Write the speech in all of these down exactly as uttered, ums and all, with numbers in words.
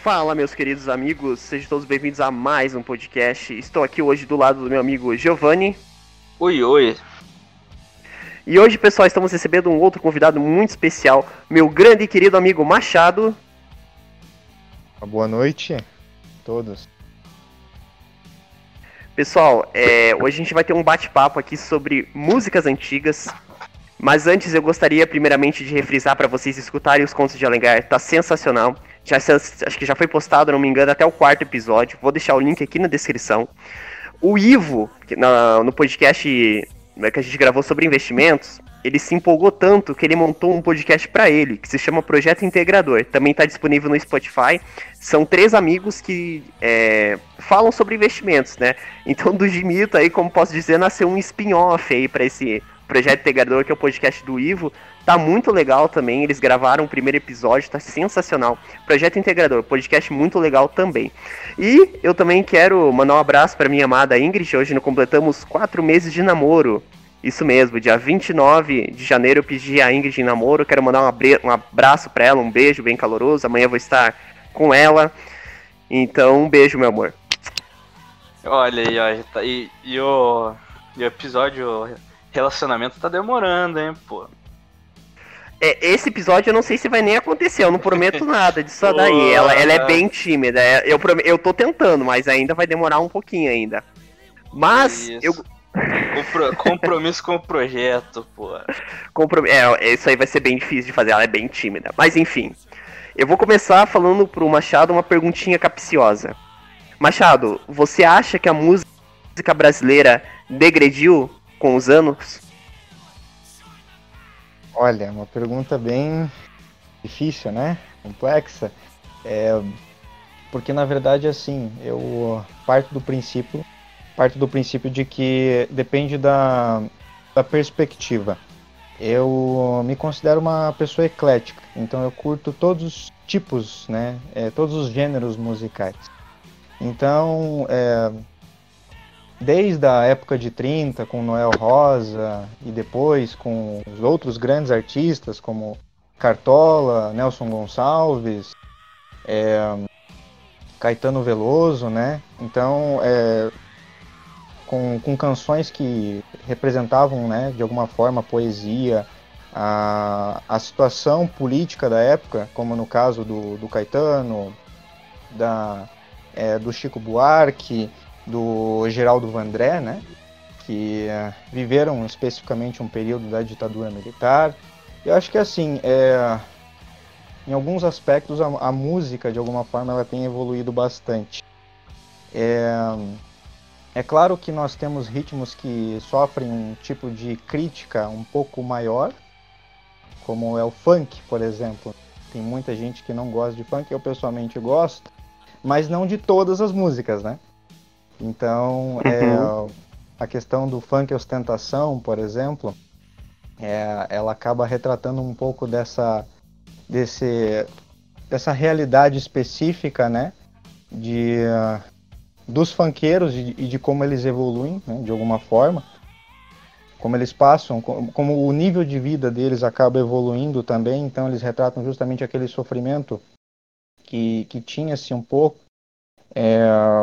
Fala, meus queridos amigos, sejam todos bem-vindos a mais um podcast. Estou aqui hoje do lado do meu amigo Giovanni. Oi, oi. E hoje, pessoal, estamos recebendo um outro convidado muito especial, meu grande e querido amigo Machado. Uma boa noite a todos. Pessoal, é, hoje a gente vai ter um bate-papo aqui sobre músicas antigas. Mas antes eu gostaria primeiramente de refrisar para vocês escutarem os Contos de Alencar, tá sensacional. Já, acho que já foi postado, não me engano, até o quarto episódio. Vou deixar o link aqui na descrição. O Ivo, que na, no podcast que a gente gravou sobre investimentos, ele se empolgou tanto que ele montou um podcast para ele, que se chama Projeto Integrador. Também está disponível no Spotify. São três amigos que é, falam sobre investimentos, né? Então do Gimito aí, como posso dizer, nasceu um spin-off aí para esse Projeto Integrador, que é o podcast do Ivo. Tá muito legal também, eles gravaram o primeiro episódio, tá sensacional. Projeto Integrador, podcast muito legal também. E eu também quero mandar um abraço para minha amada Ingrid. Hoje nós completamos quatro meses de namoro. Isso mesmo, dia vinte e nove de janeiro eu pedi a Ingrid em namoro. Quero mandar um, abre- um abraço para ela, um beijo bem caloroso. Amanhã eu vou estar com ela. Então, um beijo, meu amor. Olha aí, ó. Tá, e, e, o, e o episódio relacionamento tá demorando, hein, pô. É, esse episódio eu não sei se vai nem acontecer, eu não prometo nada disso daí. Ela, ela é bem tímida, eu, eu tô tentando, mas ainda vai demorar um pouquinho ainda. Mas isso. eu. Compro, compromisso com o projeto, pô. Comprom... É, isso aí vai ser bem difícil de fazer, ela é bem tímida. Mas enfim. Eu vou começar falando pro Machado uma perguntinha capciosa. Machado, você acha que a música brasileira degrediu com os anos? Olha, uma pergunta bem difícil, né? Complexa. É, porque na verdade, assim, eu parto do princípio, parto do princípio de que depende da, da perspectiva. Eu me considero uma pessoa eclética, então eu curto todos os tipos, né? É, todos os gêneros musicais. Então, é, desde a época de trinta, com Noel Rosa, e depois com os outros grandes artistas, como Cartola, Nelson Gonçalves, é, Caetano Veloso, né? Então, é, com, com canções que representavam, né, de alguma forma, a poesia, a, a situação política da época, como no caso do, do Caetano, da, é, do Chico Buarque, do Geraldo Vandré, né, que é, viveram especificamente um período da ditadura militar. Eu acho que assim, é, em alguns aspectos a, a música de alguma forma ela tem evoluído bastante. É, é claro que nós temos ritmos que sofrem um tipo de crítica um pouco maior, como é o funk, por exemplo. Tem muita gente que não gosta de funk, eu pessoalmente gosto, mas não de todas as músicas, né? Então, uhum. é, a questão do funk ostentação, por exemplo, é, ela acaba retratando um pouco dessa, desse, dessa realidade específica, né, de, uh, dos funkeiros e de, de como eles evoluem, né, de alguma forma, como eles passam, como, como o nível de vida deles acaba evoluindo também, então eles retratam justamente aquele sofrimento que, que tinha-se um pouco, é,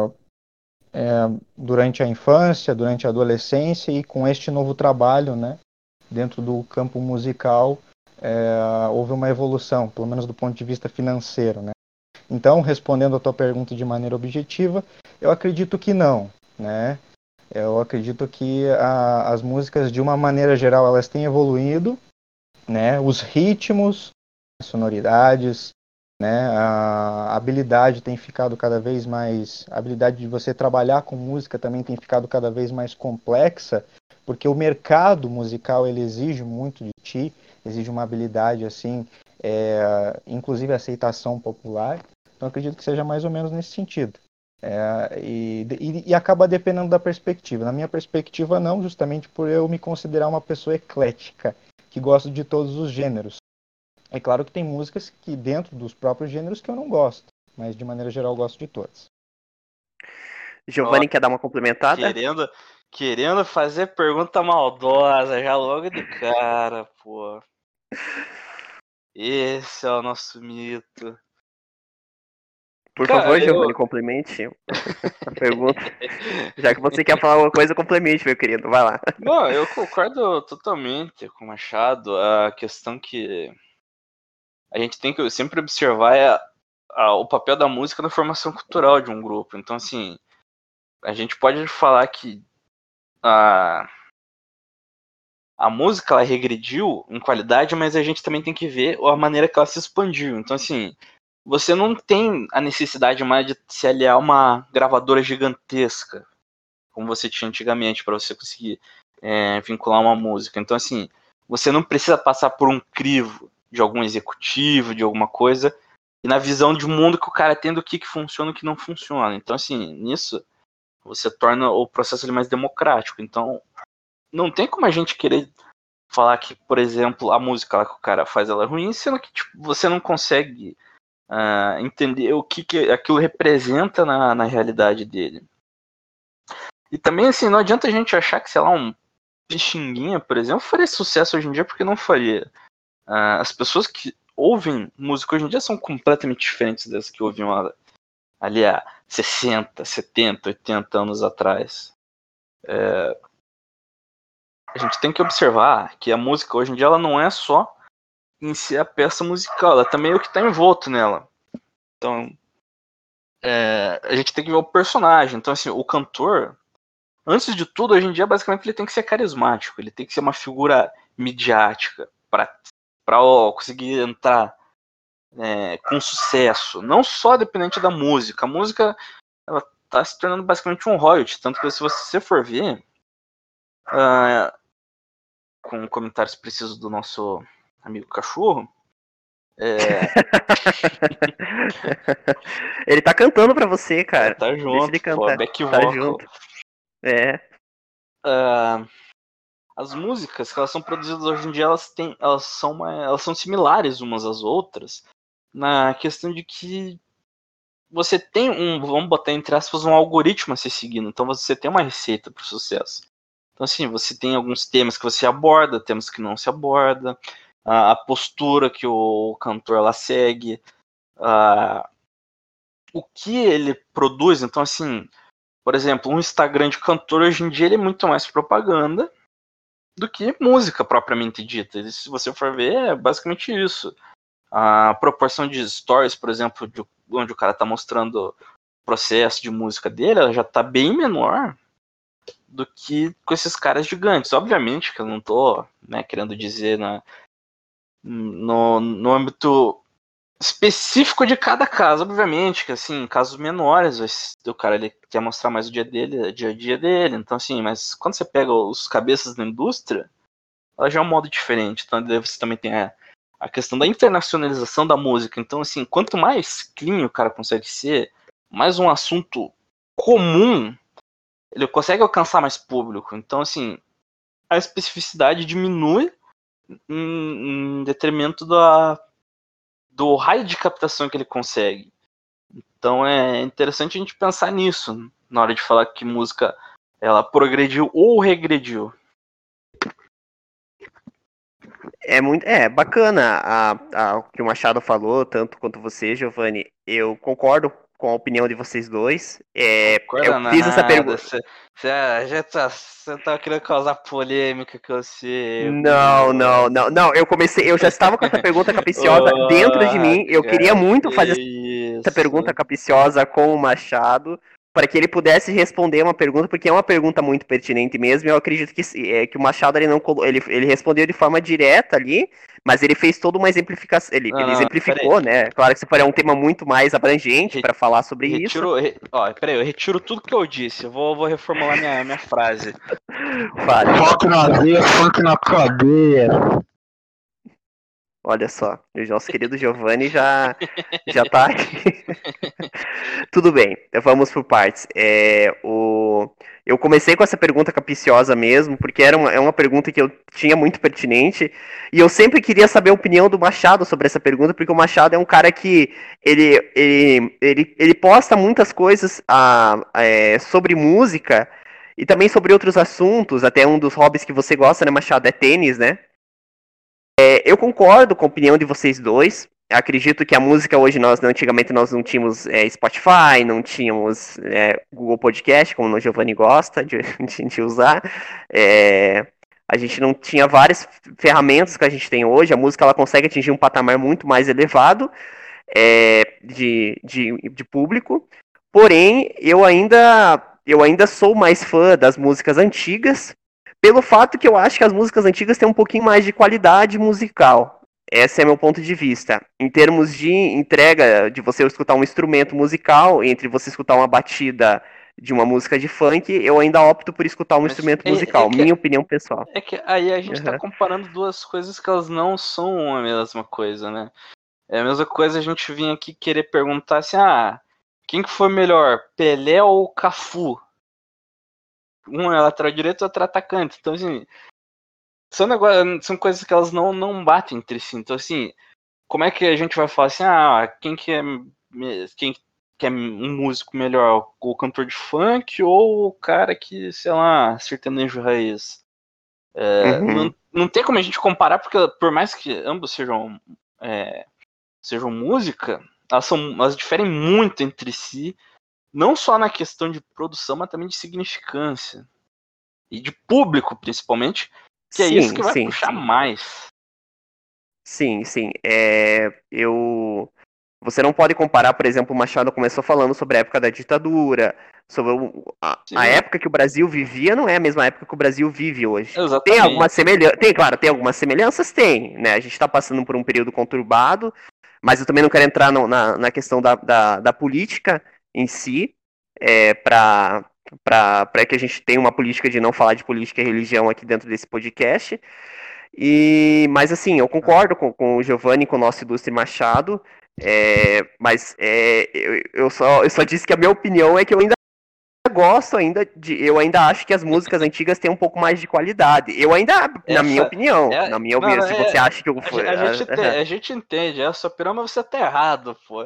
É, durante a infância, durante a adolescência e com este novo trabalho, né, dentro do campo musical, é, houve uma evolução, pelo menos do ponto de vista financeiro, né? Então, respondendo a tua pergunta de maneira objetiva, eu acredito que não, né? Eu acredito que a, as músicas, de uma maneira geral, elas têm evoluído, né? Os ritmos, as sonoridades, né, a habilidade tem ficado cada vez mais, a habilidade de você trabalhar com música também tem ficado cada vez mais complexa, porque o mercado musical ele exige muito de ti, exige uma habilidade assim, é, inclusive aceitação popular. Então eu acredito que seja mais ou menos nesse sentido. É, e, e, e acaba dependendo da perspectiva. Na minha perspectiva não, justamente por eu me considerar uma pessoa eclética, que gosta de todos os gêneros. É claro que tem músicas que dentro dos próprios gêneros que eu não gosto, mas de maneira geral eu gosto de todas. Giovanni, quer dar uma complementada? Querendo, querendo fazer pergunta maldosa já logo de cara, pô. Esse é o nosso mito. Por Cara, favor, eu- Giovanni, complemente a pergunta. Já que você quer falar alguma coisa, complemente, meu querido. Vai lá. Não, eu concordo totalmente com o Machado. A questão que a gente tem que sempre observar é a- a- o papel da música na formação cultural de um grupo. Então, assim, a gente pode falar que a, a música ela regrediu em qualidade, mas a gente também tem que ver a maneira que ela se expandiu. Então, assim, você não tem a necessidade mais de se aliar a uma gravadora gigantesca, como você tinha antigamente, para você conseguir é, vincular uma música. Então, assim, você não precisa passar por um crivo de algum executivo, de alguma coisa, e na visão de mundo que o cara tem do que, que funciona e o que não funciona. Então, assim, nisso, você torna o processo ali mais democrático. Então, não tem como a gente querer falar que, por exemplo, a música lá que o cara faz ela é ruim, sendo que tipo, você não consegue uh, entender o que, que aquilo representa na, na realidade dele. E também, assim, não adianta a gente achar que, sei lá, um Pixinguinha, por exemplo, faria sucesso hoje em dia, porque não faria. Uh, as pessoas que ouvem música hoje em dia são completamente diferentes das que ouviam ali há sessenta, setenta, oitenta anos atrás. É, a gente tem que observar que a música hoje em dia ela não é só em si a peça musical, ela também é o que está envolto nela. Então, é, a gente tem que ver o personagem. Então, assim, o cantor, antes de tudo, hoje em dia, basicamente, ele tem que ser carismático, ele tem que ser uma figura midiática para conseguir entrar é, com sucesso. Não só dependente da música. A música ela está se tornando basicamente um royalty, tanto que se você for ver, uh, com comentários precisos do nosso amigo cachorro, é... Ele tá cantando pra você, é, cara. tá Deixa ele junto, pô, cantar. back Tá vocal. junto. É. Uh, as músicas que elas são produzidas hoje em dia, elas têm, elas são, uma, elas são similares umas às outras, na questão de que você tem um, vamos botar entre aspas, um algoritmo a ser seguido. Então você tem uma receita para o sucesso. Então assim, você tem alguns temas que você aborda, temas que não se aborda, a, a postura que o cantor ela segue, a, o que ele produz. Então assim, por exemplo, um Instagram de cantor hoje em dia ele é muito mais propaganda do que música propriamente dita. E se você for ver, é basicamente isso. A proporção de stories, por exemplo, de onde o cara está mostrando o processo de música dele, ela já está bem menor do que com esses caras gigantes. Obviamente que eu não estou né, querendo dizer na, no, no âmbito específico de cada caso, obviamente, que assim, casos menores, o cara ele quer mostrar mais o dia dele, o dia a dia dele, então assim, mas quando você pega os cabeças da indústria, ela já é um modo diferente, então você também tem a, a questão da internacionalização da música, então assim, quanto mais clean o cara consegue ser, mais um assunto comum, ele consegue alcançar mais público, então assim, a especificidade diminui em, em detrimento da do raio de captação que ele consegue. Então é interessante a gente pensar nisso na hora de falar que música ela progrediu ou regrediu. É muito, é bacana a, a, o que o Machado falou, tanto quanto você, Giovanni. Eu concordo com a opinião de vocês dois. É, eu Concorda fiz essa nada. pergunta. Você já tá, você tá querendo causar polêmica com você. Não, não, não, não. Eu comecei, eu já estava com essa pergunta capiciosa dentro de Oh, mim. Eu queria cara, muito fazer que essa pergunta isso. capiciosa com o Machado, para que ele pudesse responder uma pergunta, porque é uma pergunta muito pertinente mesmo. Eu acredito que, é, que o Machado ele não ele, ele respondeu de forma direta ali, mas ele fez toda uma exemplificação. Ele, Não, ele não, peraí. exemplificou, né? Claro que se for é um tema muito mais abrangente para falar sobre isso. Retiro, re, ó, peraí, eu retiro tudo que eu disse. Eu vou, vou reformular minha, minha frase. Fale. Foco na veia, foco na cadeia. Olha só, o nosso querido Giovanni já, já tá aqui. Tudo bem, vamos por partes. É, o... Eu comecei com essa pergunta capiciosa mesmo, porque era uma, é uma pergunta que eu tinha muito pertinente, e eu sempre queria saber a opinião do Machado sobre essa pergunta, porque o Machado é um cara que ele, ele, ele, ele posta muitas coisas a, é, sobre música, e também sobre outros assuntos, até um dos hobbies que você gosta, né, Machado, é tênis, né? É, eu concordo com a opinião de vocês dois. acredito que a música hoje, nós antigamente nós não tínhamos é, Spotify, não tínhamos é, Google Podcast, como o Giovanni gosta de, de usar. É, a gente não tinha várias ferramentas que a gente tem hoje. A música ela consegue atingir um patamar muito mais elevado é, de, de, de público. Porém, eu ainda, eu ainda sou mais fã das músicas antigas, pelo fato que eu acho que as músicas antigas têm um pouquinho mais de qualidade musical. Esse é meu ponto de vista. Em termos de entrega, de você escutar um instrumento musical, entre você escutar uma batida de uma música de funk, eu ainda opto por escutar um Mas instrumento é, musical. é que, Minha opinião pessoal. é que aí a gente tá Uhum. comparando duas coisas que elas não são a mesma coisa, né? É a mesma coisa a gente vir aqui querer perguntar assim, ah, quem que foi melhor, Pelé ou Cafu? Um é lateral direito e outro é atacante. Então, assim, são, negócio, são coisas que elas não, não batem entre si. Então, assim, como é que a gente vai falar assim, ah, quem que é, quem que é um músico melhor, o cantor de funk ou o cara que, sei lá, sertanejo raiz? É, Uhum. não, não tem como a gente comparar, porque por mais que ambos sejam, é, sejam música, elas, são, elas diferem muito entre si, não só na questão de produção, mas também de significância. E de público, principalmente, que é isso Sim, que vai sim, puxar sim. mais. Sim, sim. É, eu... Você não pode comparar, por exemplo, o Machado começou falando sobre a época da ditadura, sobre o- a, a Sim, época que o Brasil vivia, não é a mesma época que o Brasil vive hoje. Tem algumas exatamente. semelhanças, tem, claro, tem algumas semelhanças, tem, né? A gente está passando por um período conturbado, mas eu também não quero entrar no- na, na questão da, da, da política em si, é, para para que a gente tenha uma política de não falar de política e religião aqui dentro desse podcast. E, mas assim, eu concordo com, com o Giovanni, com o nosso Ilustre Machado, é, mas é, eu, eu, só, eu só disse que a minha opinião é que eu ainda gosto ainda de, eu ainda acho que as músicas antigas têm um pouco mais de qualidade. Eu ainda, na minha Essa opinião, é. na minha Não, opinião, não, se você é. acha que eu A, fui, ge- a gente, te- uh, a gente entende, é a sua opinião, mas você tá errado, pô.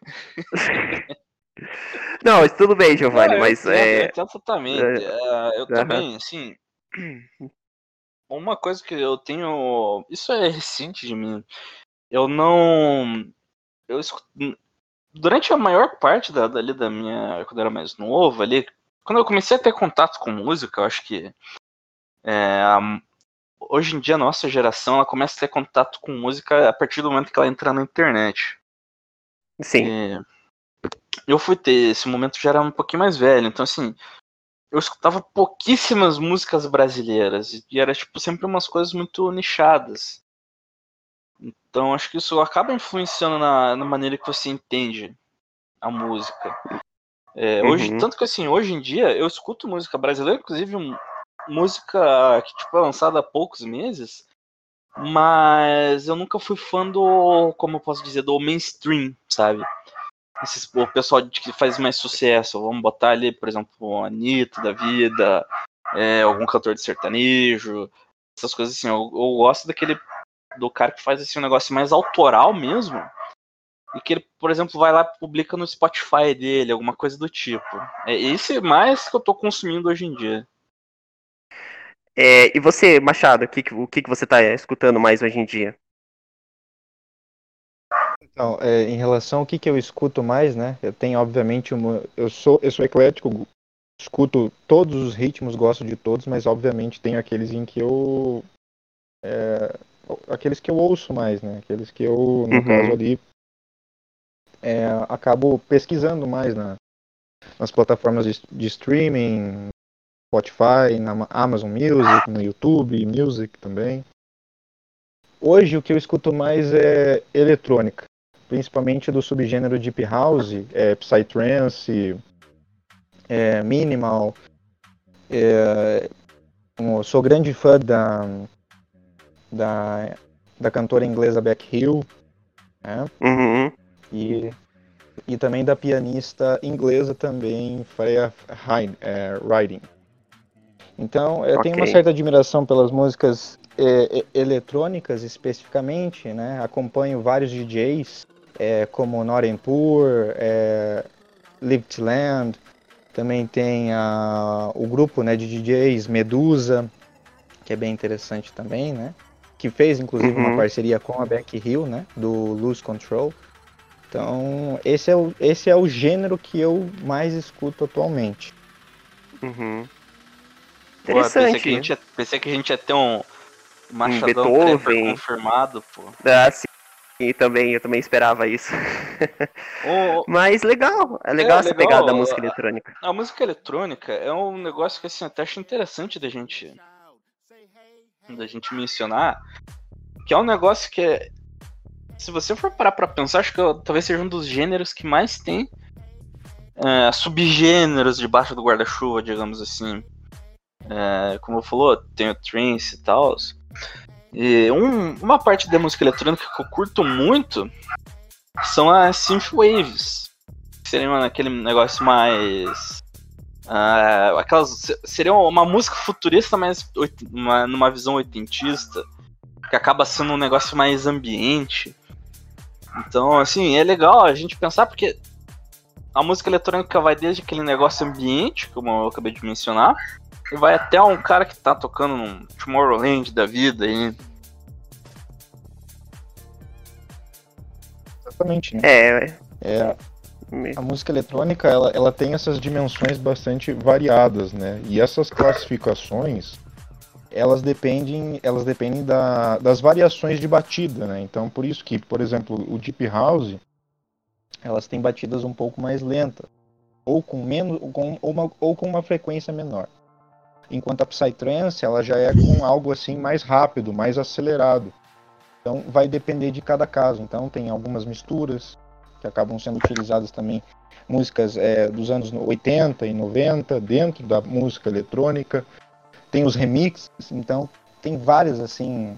não, mas tudo bem, Não, Giovanni, eu mas entendo, eu é, entendo totalmente. É, eu uh, também, assim, uma coisa que eu tenho. Isso é recente de mim. Eu não. Eu escu- Durante a maior parte da, dali da minha. Quando eu era mais novo, ali. Quando eu comecei a ter contato com música, eu acho que. é, a- hoje em dia, a nossa geração ela começa a ter contato com música a partir do momento que ela entra na internet. sim. E eu fui ter esse momento já era um pouquinho mais velho, então assim. Eu escutava pouquíssimas músicas brasileiras e era tipo sempre umas coisas muito nichadas. Então acho que isso acaba influenciando na, na maneira que você entende a música. É, hoje, Uhum. tanto que assim, hoje em dia eu escuto música brasileira, inclusive um, música que tipo, é lançada há poucos meses, mas eu nunca fui fã do, como eu posso dizer, do mainstream, sabe? Esses, o pessoal de- que faz mais sucesso, vamos botar ali, por exemplo, a Anitta da vida, é, algum cantor de sertanejo, essas coisas assim. Eu, eu gosto daquele do cara que faz assim um negócio mais autoral mesmo, e que ele, por exemplo, vai lá e publica no Spotify dele, alguma coisa do tipo. É esse mais que eu tô consumindo hoje em dia. É, e você, Machado, o que, que- o que, que você está escutando mais hoje em dia? Então, é, em relação ao que, que eu escuto mais, né? Eu tenho, obviamente, uma. Eu sou, eu sou eclético, escuto todos os ritmos, gosto de todos, mas obviamente tem aqueles em que eu. É, aqueles que eu ouço mais, né? Aqueles que eu, no caso Uhum. ali, é, acabo pesquisando mais na, nas plataformas de, de streaming, Spotify, na Amazon Music, no YouTube Music também. Hoje o que eu escuto mais é eletrônica, principalmente do subgênero Deep House, é, Psytrance, é, Minimal. É, eu sou grande fã da, da, da cantora inglesa Beck Hill, né? Uhum. e, e também da pianista inglesa também, Freya Hein- é, Riding. Então, eu tenho Ok. uma certa admiração pelas músicas é, é, eletrônicas especificamente, né? Acompanho vários D Js, é, como Norenpur, é, Liftland, também tem a, o grupo, né, de D Js Medusa, que é bem interessante também, né? que fez inclusive Uhum. uma parceria com a Beck Hill, né, do Lose Control. Então, esse é o, esse é o gênero que eu mais escuto atualmente. Uhum. Pô, pensei que a Interessante. gente ia, pensei que a gente ia ter um Um Machadão Trapper Beethoven. confirmado, pô. Ah, sim, e também, eu também esperava isso. O, Mas legal, é legal é essa pegada da legal, música a, eletrônica. a música eletrônica é um negócio que assim, até acho interessante da gente, da gente mencionar, que é um negócio que é, se você for parar pra pensar, acho que eu- talvez seja um dos gêneros que mais tem é, subgêneros debaixo do guarda-chuva, digamos assim. É, como falou, tem o trance e tal. E um- uma parte da música eletrônica que eu curto muito são as synthwaves. Que seriam aquele negócio mais. ah, aquelas, seria uma música futurista, mas oit- uma- numa visão oitentista. Que acaba sendo um negócio mais ambiente. Então, assim, é legal a gente pensar porque a música eletrônica vai desde aquele negócio ambiente, como eu acabei de mencionar, e vai até um cara que tá tocando num Tomorrowland da vida aí. Exatamente, né? É, É, me- a música eletrônica, ela, ela tem essas dimensões bastante variadas, né? E essas classificações, elas dependem, elas dependem da, das variações de batida, né? Então, por isso que, por exemplo, o Deep House, elas têm batidas um pouco mais lentas, ou com menos, ou com uma, ou com uma frequência menor. Enquanto a Psytrance, ela já é com algo assim mais rápido, mais acelerado. Então, vai depender de cada caso. Então, tem algumas misturas que acabam sendo utilizadas também, músicas é, dos anos oitenta e noventa dentro da música eletrônica. Tem os remixes, então tem várias assim,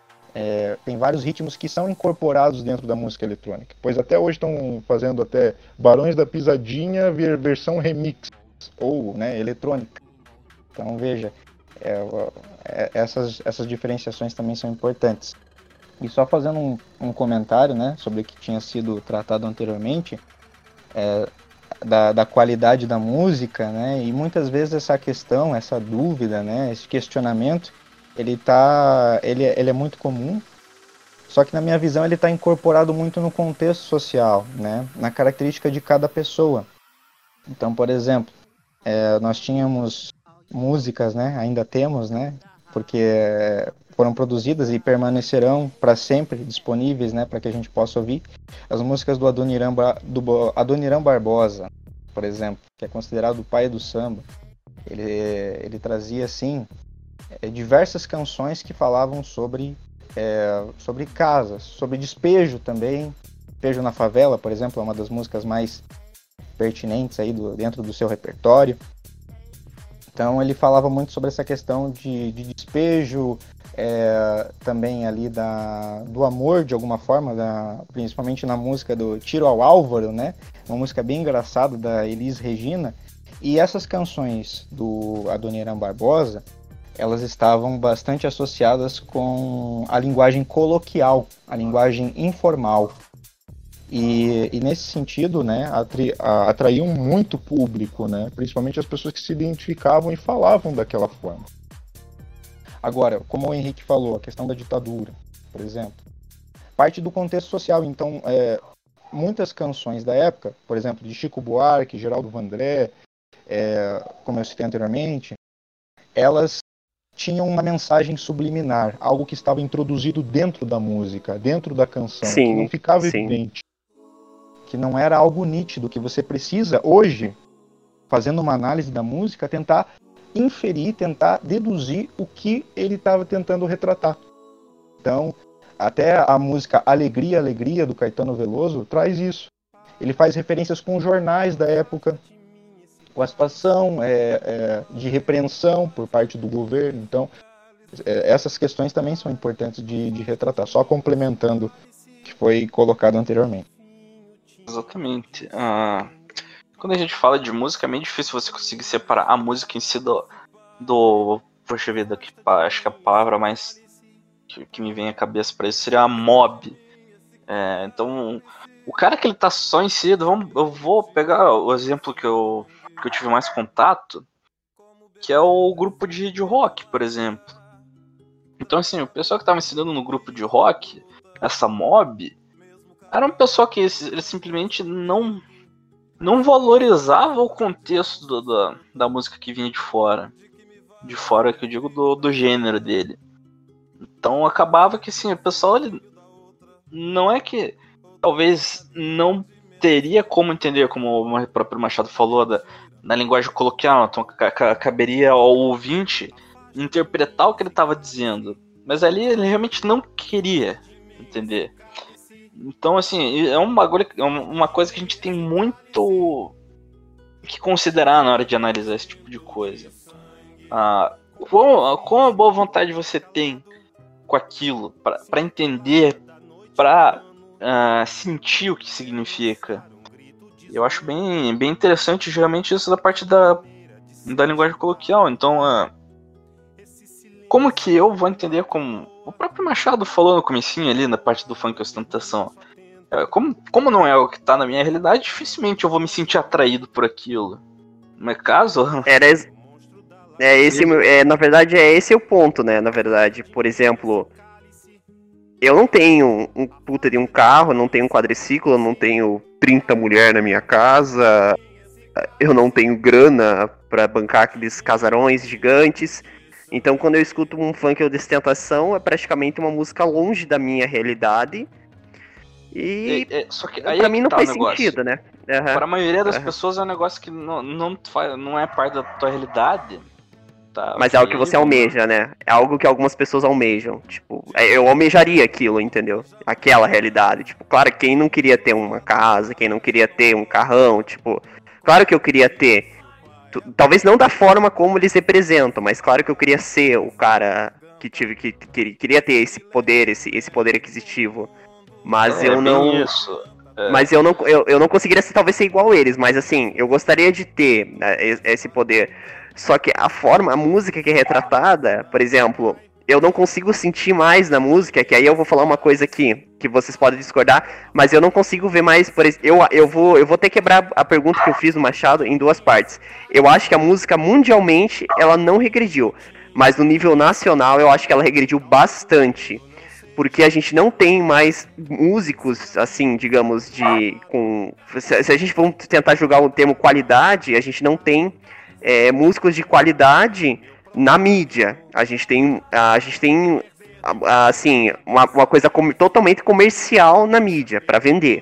é, tem vários ritmos que são incorporados dentro da música eletrônica. Pois até hoje estão fazendo até Barões da Pisadinha versão remix ou, né, eletrônica. Então veja, é, é, essas essas diferenciações também são importantes. E só fazendo um, um comentário, né, sobre o que tinha sido tratado anteriormente, é, da, da qualidade da música, né, e muitas vezes essa questão, essa dúvida, né, esse questionamento, ele, tá, ele, ele é muito comum, só que na minha visão ele está incorporado muito no contexto social, né, na característica de cada pessoa. Então, por exemplo, é, nós tínhamos músicas, né, ainda temos, né, porque foram produzidas e permanecerão para sempre disponíveis, né, para que a gente possa ouvir as músicas do Adoniran, do Adoniran Barbosa, por exemplo, que é considerado o pai do samba. Ele, ele trazia assim diversas canções que falavam sobre é, sobre casas, sobre despejo também. Despejo na Favela, por exemplo, é uma das músicas mais pertinentes aí do, dentro do seu repertório. Então ele falava muito sobre essa questão de, de despejo, é, também ali da, do amor de alguma forma, da, principalmente na música do Tiro ao Álvaro, né? Uma música bem engraçada da Elis Regina. E essas canções do Adoniran Barbosa, elas estavam bastante associadas com a linguagem coloquial, a linguagem informal. E, e nesse sentido, né, atri, a, atraíam muito público, né, principalmente as pessoas que se identificavam e falavam daquela forma. Agora, como o Henrique falou, a questão da ditadura, por exemplo, parte do contexto social. Então, é, muitas canções da época, por exemplo, de Chico Buarque, Geraldo Vandré, é, como eu citei anteriormente, elas tinham uma mensagem subliminar, algo que estava introduzido dentro da música, dentro da canção, que não sim, ficava sim. evidente. Que não era algo nítido, que você precisa, hoje, fazendo uma análise da música, tentar inferir, tentar deduzir o que ele estava tentando retratar. Então, até a música Alegria, Alegria, do Caetano Veloso, traz isso. Ele faz referências com jornais da época, com a situação é, é, de repreensão por parte do governo. Então, é, essas questões também são importantes de, de retratar, só complementando o que foi colocado anteriormente. Exatamente. Ah, quando a gente fala de música, é meio difícil você conseguir separar a música em si do. do poxa vida, que, acho que a palavra mais que, que me vem à cabeça para isso seria a mob. É, então, o cara que ele tá só em si, vamos, eu vou pegar o exemplo que eu, que eu tive mais contato, que é o grupo de, de rock, por exemplo. Então, assim, o pessoal que tava ensinando no grupo de rock, essa mob, era um pessoal que eles, eles simplesmente não, não valorizava o contexto do, da, da música que vinha de fora. De fora, que eu digo, do, do gênero dele. Então, acabava que, assim, o pessoal, ele, não é que talvez não teria como entender, como o próprio Machado falou, da, na linguagem coloquial, então caberia ao ouvinte interpretar o que ele estava dizendo, mas ali ele realmente não queria entender. Então, assim, é um bagulho, é uma coisa que a gente tem muito que considerar na hora de analisar esse tipo de coisa. Ah, qual, qual a boa vontade você tem com aquilo, para entender, para uh, sentir o que significa. Eu acho bem, bem interessante, geralmente, isso da parte da, da linguagem coloquial. Então, uh, como que eu vou entender, como o próprio Machado falou no comecinho ali, na parte do funk ostentação, uh, como, como não é o que tá na minha realidade, dificilmente eu vou me sentir atraído por aquilo. No meu caso... Era... É esse, é, na verdade, é esse o ponto, né? Na verdade, por exemplo, eu não tenho um puta de um carro, não tenho um quadriciclo, não tenho trinta mulheres na minha casa, eu não tenho grana pra bancar aqueles casarões gigantes. Então, quando eu escuto um funk ou de ostentação, é praticamente uma música longe da minha realidade. E é, é, só que aí pra é mim que não tá faz o negócio. sentido, né? Uhum. Para a maioria das Uhum. pessoas é um negócio que não, não, faz, não é parte da tua realidade. Tá, mas okay, é algo que você almeja, né? É algo que algumas pessoas almejam. Tipo, eu almejaria aquilo, entendeu? Aquela realidade. Tipo, claro, quem não queria ter uma casa, quem não queria ter um carrão, tipo, claro que eu queria ter. Talvez não da forma como eles representam, mas claro que eu queria ser o cara que tive que, que queria ter esse poder, esse, esse poder aquisitivo. Mas é, eu não. Isso. É. Mas eu não, eu, eu não conseguiria ser, talvez ser igual a eles, mas assim, eu gostaria de ter, né, esse poder. Só que a forma, a música que é retratada, por exemplo, eu não consigo sentir mais na música, que aí eu vou falar uma coisa aqui, que vocês podem discordar, mas eu não consigo ver mais, por exemplo, eu, eu, vou, eu vou ter que quebrar a pergunta que eu fiz no Machado em duas partes. Eu acho que a música mundialmente, ela não regrediu, mas no nível nacional eu acho que ela regrediu bastante. Porque a gente não tem mais músicos, assim, digamos, de... com se, se a gente for tentar julgar o termo qualidade, a gente não tem é, músicos de qualidade na mídia. A gente tem, a gente tem assim, uma, uma coisa com, totalmente comercial na mídia, para vender.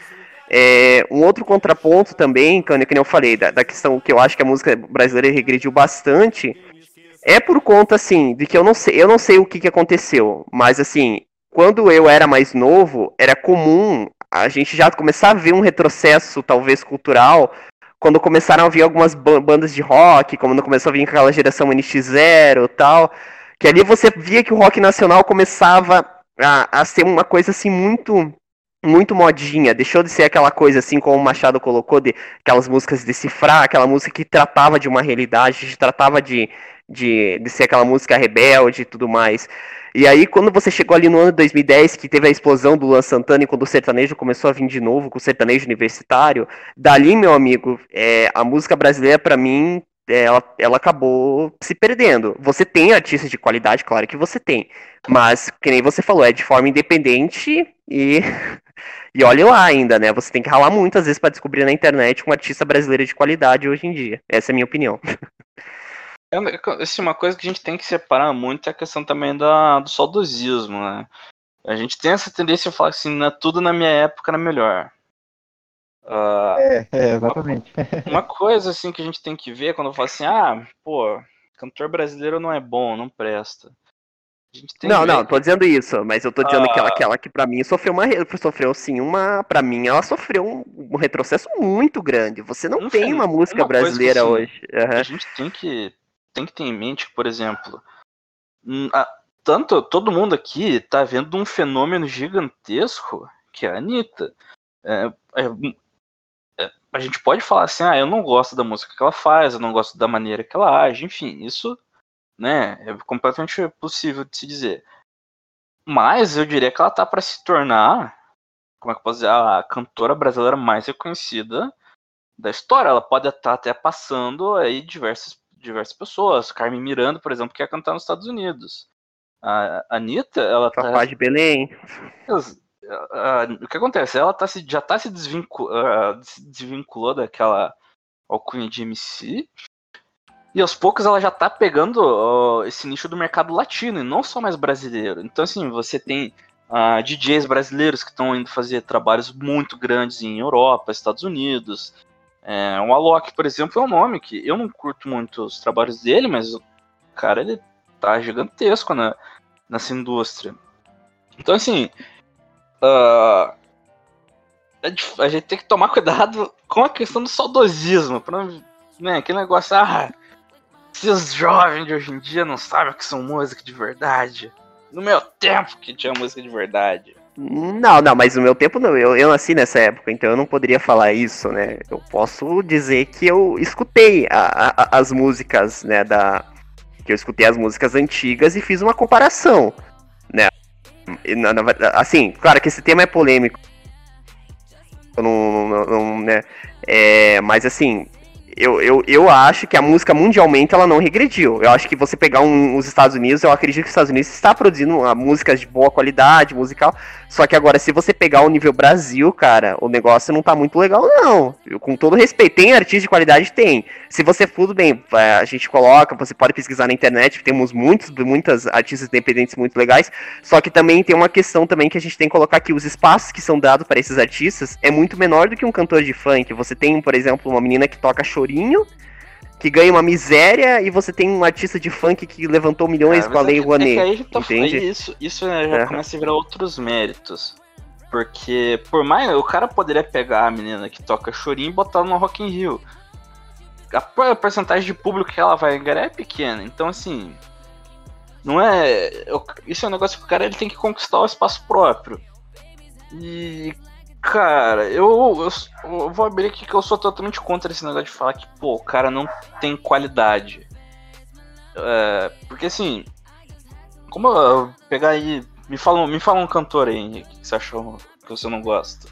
É, um outro contraponto também, que eu falei, da, da questão que eu acho que a música brasileira regrediu bastante... É por conta, assim, de que eu não sei, eu não sei o que, que aconteceu, mas assim, quando eu era mais novo, era comum a gente já começar a ver um retrocesso, talvez, cultural, quando começaram a vir algumas bandas de rock, quando começou a vir aquela geração N X Zero e tal, que ali você via que o rock nacional começava a, a ser uma coisa, assim, muito... muito modinha, deixou de ser aquela coisa assim como o Machado colocou, de aquelas músicas de decifrar, aquela música que tratava de uma realidade, tratava de, de, de ser aquela música rebelde e tudo mais. E aí quando você chegou ali no ano de dois mil e dez, que teve a explosão do Luan Santana e quando o sertanejo começou a vir de novo, com o sertanejo universitário, dali, meu amigo, é, a música brasileira pra mim, ela, ela acabou se perdendo. Você tem artistas de qualidade, claro que você tem, mas, que nem você falou, é de forma independente e... E olhe lá ainda, né? Você tem que ralar muitas vezes para descobrir na internet um artista brasileiro de qualidade hoje em dia. Essa é a minha opinião. É, assim, uma coisa que a gente tem que separar muito é a questão também da, do saudosismo, né? A gente tem essa tendência a falar assim, tudo na minha época era melhor. Uh, é, é, exatamente. Uma, uma coisa assim que a gente tem que ver quando eu falo assim, ah, pô, cantor brasileiro não é bom, não presta. Não, não, tô dizendo isso, mas eu tô dizendo ah, que ela, aquela que pra mim sofreu uma, sofreu sim uma, pra mim ela sofreu um, um retrocesso muito grande. Você não um tem fen... uma música uma brasileira que, assim, hoje. Uhum. A gente tem que, tem que ter em mente que, por exemplo, a, tanto todo mundo aqui tá vendo um fenômeno gigantesco que é a Anitta. É, é, é, a gente pode falar assim, ah, eu não gosto da música que ela faz, eu não gosto da maneira que ela age, enfim, isso, né, é completamente possível de se dizer. Mas eu diria que ela tá para se tornar, como é que eu posso dizer, a cantora brasileira mais reconhecida da história. Ela pode estar até passando aí diversas, diversas pessoas. Carmen Miranda, por exemplo, que quer cantar nos Estados Unidos. A a Anitta, ela tá. Fafá de Belém. Ah, o que acontece? Ela tá se, já tá se, desvincu, uh, se desvinculou daquela alcunha de M C. E aos poucos ela já tá pegando uh, esse nicho do mercado latino, e não só mais brasileiro. Então, assim, você tem uh, D Js brasileiros que estão indo fazer trabalhos muito grandes em Europa, Estados Unidos. É, o Alok, por exemplo, é um nome que eu não curto muito os trabalhos dele, mas o cara, ele tá gigantesco na, nessa indústria. Então, assim, uh, a gente tem que tomar cuidado com a questão do saudosismo, pra não, né, aquele negócio, ah, esses jovens de hoje em dia não sabem o que são música de verdade. No meu tempo que tinha música de verdade. Não, não, mas no meu tempo não, eu, eu nasci nessa época, então eu não poderia falar isso, né? Eu posso dizer que eu escutei a, a, as músicas, né, da... que eu escutei as músicas antigas e fiz uma comparação, né? E, na, na, assim, claro que esse tema é polêmico, eu não, não, não né? É, mas assim, eu, eu, eu acho que a música mundialmente ela não regrediu. Eu acho que você pegar um, os Estados Unidos, eu acredito que os Estados Unidos está produzindo uh, músicas de boa qualidade, musical. Só que agora, se você pegar o nível Brasil, cara, o negócio não tá muito legal, não. Eu, com todo respeito, tem artista de qualidade? Tem. Se você for bem, a gente coloca, você pode pesquisar na internet, temos muitos, muitas artistas independentes muito legais. Só que também tem uma questão também que a gente tem que colocar que os espaços que são dados para esses artistas é muito menor do que um cantor de funk. Você tem, por exemplo, uma menina que toca chorinho, que ganha uma miséria, e você tem um artista de funk que levantou milhões Cara, com a Lei é, Rouanet, é que aí a gente tá, entende? aí isso, isso já Uhum. começa a virar outros méritos. Porque, por mais, o cara poderia pegar a menina que toca chorinho e botar no Rock in Rio. A porcentagem de público que ela vai ganhar é pequena, então assim, não é, isso é um negócio que o cara ele tem que conquistar o espaço próprio. E, cara, eu, eu, eu vou abrir aqui que eu sou totalmente contra esse negócio de falar que, pô, o cara não tem qualidade. É, porque assim, como eu pegar aí, me fala, me fala um cantor aí, Henrique, que você achou que você não gosta.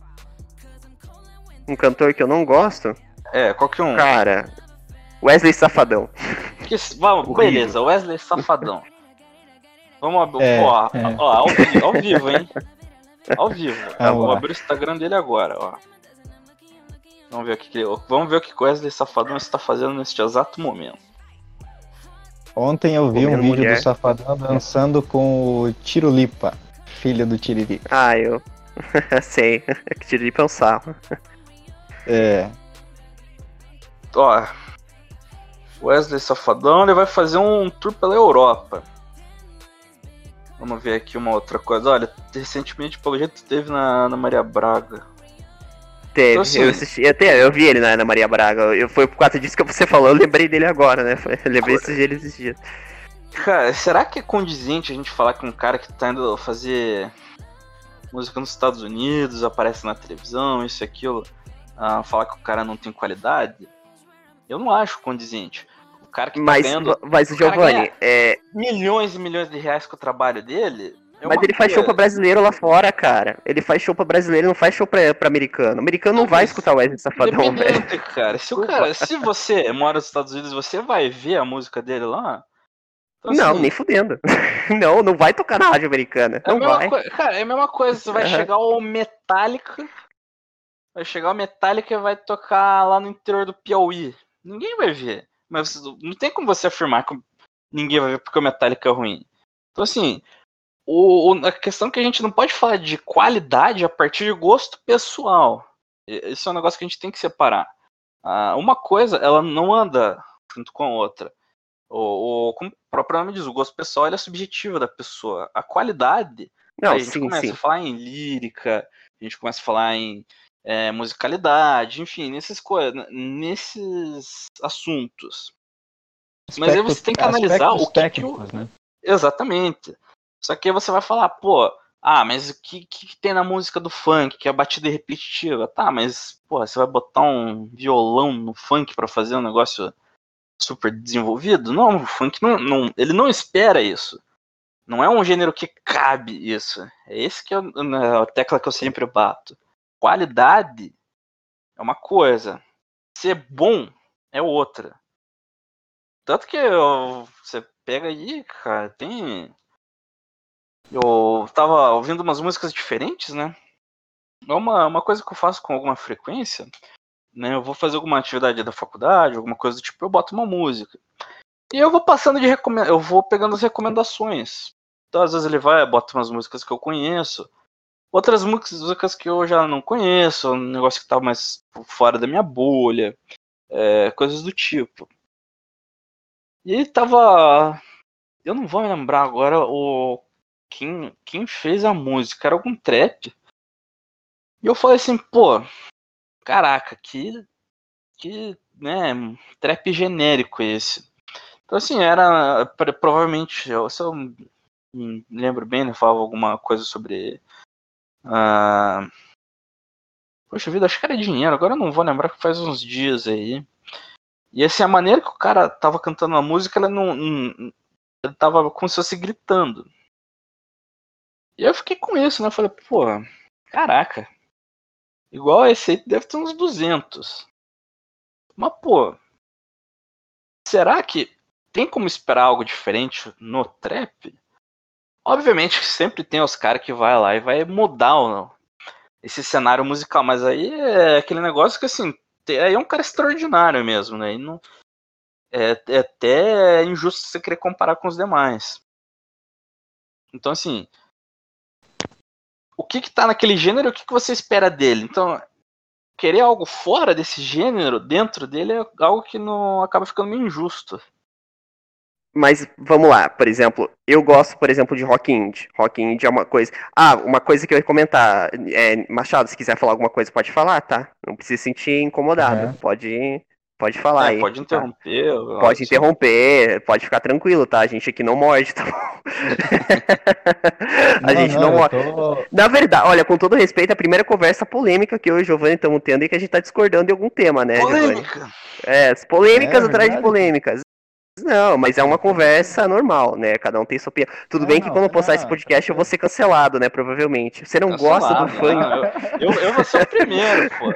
Um cantor que eu não gosto? É, qualquer um. Cara, Wesley Safadão. Que, vamos, beleza, Wesley Safadão. Vamos abrir, É, ó, é. ó, ao, vi- ao vivo, hein? Ao vivo. Ah, Eu vou lá. abrir o Instagram dele agora, ó. Vamos ver o que, que ele- vamos ver o que o Wesley Safadão está fazendo neste exato momento. Ontem eu vi um Comendo vídeo mulher. do Safadão dançando com o Tirulipa, filho do Tiririca. Ah, eu sei, que Tiriripa é um sarro. É, Ó, Wesley Safadão, ele vai fazer um tour pela Europa. Vamos ver aqui uma outra coisa. Olha, recentemente, pelo jeito, teve na, na Maria Braga. Teve, Então, assim, eu assisti, até, eu vi ele na, na Maria Braga, eu, foi por causa disso que você falou, eu lembrei dele agora, né, foi- eu lembrei esses dias, esses dias. Cara, será que é condizente a gente falar que um cara que tá indo fazer música nos Estados Unidos, aparece na televisão, isso e aquilo, ah, falar que o cara não tem qualidade? Eu não acho condizente. O cara que tá Mas, ganhando mas o cara Giovanni, ganha é, milhões e milhões de reais com o trabalho dele... é mas uma ele faz show pra coisa. brasileiro lá fora, cara, ele faz show pra brasileiro, não faz show pra, pra americano, americano não, Não, vai mas escutar o Wesley Safadão, velho. Independente, cara. Se o cara, se você mora nos Estados Unidos, você vai ver a música dele lá? Então, Não, assim, nem fudendo. Não, não vai tocar na rádio americana. é a Não mesma vai. coisa, cara, é a mesma coisa. Você vai Aham. chegar o Metallica, vai chegar o Metallica e vai tocar lá no interior do Piauí. Ninguém vai ver. Mas não tem como você afirmar que ninguém vai ver porque o Metallica é ruim. Então, assim, o, o- a questão é que a gente não pode falar de qualidade a partir de gosto pessoal. E- Isso é um negócio que a gente tem que separar. Ah, uma coisa, ela não anda junto com a outra. O, o, como o próprio nome diz, o gosto pessoal ele é subjetivo da pessoa. A qualidade, Não, aí a gente sim, começa sim. a falar em lírica, a gente começa a falar em é, musicalidade, enfim, nesses, co- nesses assuntos. Mas aí você tem que analisar aspectos o que, que o, técnicos, né? exatamente. Só que aí você vai falar, pô, ah, mas o que, que tem na música do funk, que é a batida repetitiva? Tá, mas, pô, você vai botar um violão no funk pra fazer um negócio super desenvolvido? Não, o funk não, não, ele não espera isso. Não é um gênero que cabe isso. É esse que é a tecla que eu sempre bato. Qualidade é uma coisa, ser bom é outra. Tanto que eu, você pega aí, cara, tem eu tava ouvindo umas músicas diferentes, né? É uma, uma coisa que eu faço com alguma frequência, né? Eu vou fazer alguma atividade da faculdade, alguma coisa do tipo, eu boto uma música. E eu vou passando de recomenda, eu vou pegando as recomendações. Então, às vezes ele vai, bota umas músicas que eu conheço, outras músicas que eu já não conheço, um negócio que tá mais fora da minha bolha, é, coisas do tipo. E ele tava, eu não vou me lembrar agora o quem, quem fez a música, era algum trap. E eu falei assim, pô, caraca, que, que, né, trap genérico esse. Então, assim, era, provavelmente, eu, se eu me lembro bem, ele falava alguma coisa sobre, ah, poxa vida, acho que era dinheiro, agora eu não vou lembrar, que faz uns dias aí. E, assim, a maneira que o cara tava cantando a música, ela não, não ele tava como se fosse gritando. E eu fiquei com isso, né, eu falei, pô, caraca, igual esse aí deve ter uns duzentos. Mas, pô, será que tem como esperar algo diferente no trap? Obviamente que sempre tem os caras que vai lá e vai mudar o, esse cenário musical, mas aí é aquele negócio que, assim, aí é um cara extraordinário mesmo, né? E não, é, é até injusto você querer comparar com os demais. Então, assim, o que que tá naquele gênero e o que que você espera dele? Então, querer algo fora desse gênero, dentro dele, é algo que não acaba ficando meio injusto. Mas vamos lá, por exemplo, eu gosto, por exemplo, de rock indie. Rock indie é uma coisa. Ah, uma coisa que eu ia comentar. É, Machado, se quiser falar alguma coisa, pode falar, tá? Não precisa se sentir incomodado. Uhum. Pode, pode falar É, aí. pode Tá? interromper. Pode assim. interromper, pode ficar tranquilo, tá? A gente aqui não morde, tá bom? A Não, gente não, não eu morde. tô. Na verdade, olha, com todo respeito, a primeira conversa polêmica que eu e o Giovanni estamos tendo é que a gente tá discordando de algum tema, né, Giovanni? Polêmica! É, as polêmicas É atrás de verdade, cara. polêmicas. Não, mas é uma conversa normal, né? Cada um tem sua opinião. Tudo Não, bem que não, quando eu tá, postar esse não, podcast eu vou ser cancelado, né? Provavelmente. Você não gosta do Cancelado, funk? não. Eu, eu, eu vou ser o primeiro, pô.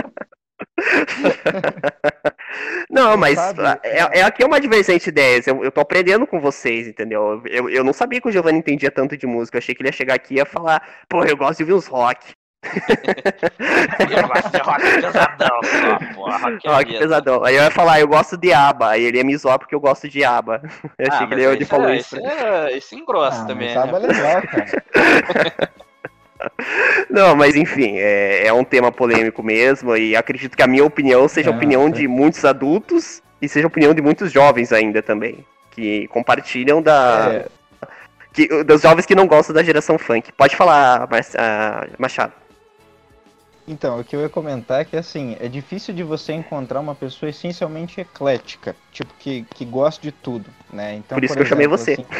Não, Não mas sabe. é, é aqui uma divergência de ideias. Eu, eu tô aprendendo com vocês, entendeu? Eu, eu não sabia que o Giovanni entendia tanto de música. Eu achei que ele ia chegar aqui e ia falar, pô, eu gosto de ouvir uns rock. Eu gosto de rock pesadão só, pô. Rock é Rock vida. pesadão. Aí eu ia falar, eu gosto de ABBA. Aí ele ia me zoar porque eu gosto de ABBA. Eu achei Ah, que mas ele, aí ele isso falou é, isso. isso é, isso engrossa Ah, também, mas né? sabe é legal, cara. Não, mas enfim, é, é um tema polêmico mesmo, e acredito que a minha opinião seja a Não, opinião de tranquilo. muitos adultos e seja a opinião de muitos jovens ainda também, que compartilham da. É, Que, dos jovens que não gostam da geração funk. Pode falar, Mar- ah, Machado. então, o que eu ia comentar é que, assim, é difícil de você encontrar uma pessoa essencialmente eclética, tipo, que, que gosta de tudo, né? Então, Por isso que eu chamei você. assim,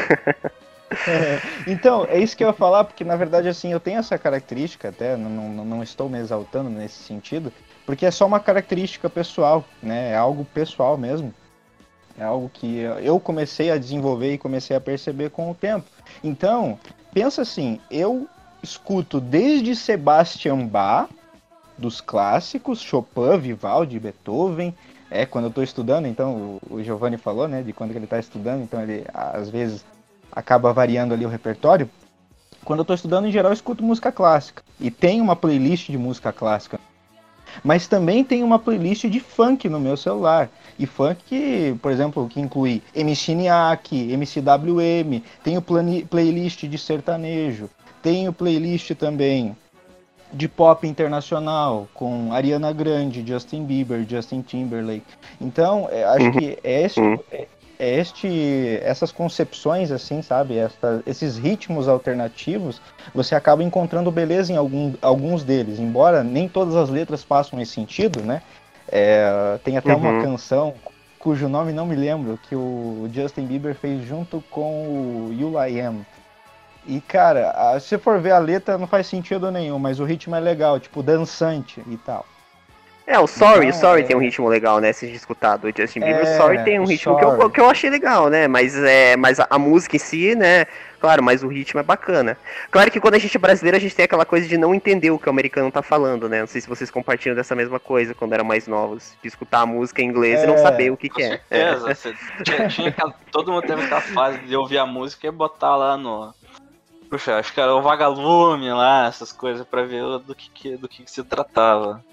então, é isso que eu ia falar, porque, na verdade, assim, eu tenho essa característica, até, não, não, não estou me exaltando nesse sentido, porque é só uma característica pessoal, né? É algo pessoal mesmo. É algo que eu comecei a desenvolver e comecei a perceber com o tempo. Então, pensa assim, eu escuto desde Sebastian Bach, dos clássicos, Chopin, Vivaldi, Beethoven, é quando eu estou estudando, então o, o Giovanni falou, né, de quando ele está estudando, então ele às vezes acaba variando ali o repertório. Quando eu estou estudando, em geral, eu escuto música clássica, e tem uma playlist de música clássica, mas também tem uma playlist de funk no meu celular, e funk, por exemplo, que inclui M C Niak, M C W M, tem o plani- playlist de sertanejo, tem o playlist também de pop internacional, com Ariana Grande, Justin Bieber, Justin Timberlake. Então, é, acho Uhum. que é este, Uhum. é, é este, essas concepções, assim, sabe, Esta, esses ritmos alternativos, você acaba encontrando beleza em algum, alguns deles, embora nem todas as letras façam esse sentido, né? É, tem até uma Uhum. canção cujo nome não me lembro, que o Justin Bieber fez junto com o You I Am. E, cara, se for ver a letra, não faz sentido nenhum, mas o ritmo é legal, tipo, dançante e tal. É, o Sorry, Então, o Sorry é... tem um ritmo legal, né? Se escutado. O Justin Bieber, o É, Sorry tem um o ritmo que eu, Sorry. que eu achei legal, né? Mas, é, mas a, a música em si, né? Claro, mas o ritmo é bacana. Claro que quando a gente é brasileiro, a gente tem aquela coisa de não entender o que o americano tá falando, né? Não sei se vocês compartilham dessa mesma coisa quando eram mais novos. De escutar a música em inglês É. e não saber o que, Com que é. certeza. É. Você tinha, tinha aquela- todo mundo teve aquela fase de ouvir a música e botar lá no, Puxa, acho que era o Vagalume lá, essas coisas, pra ver do que, que- do que, que se tratava.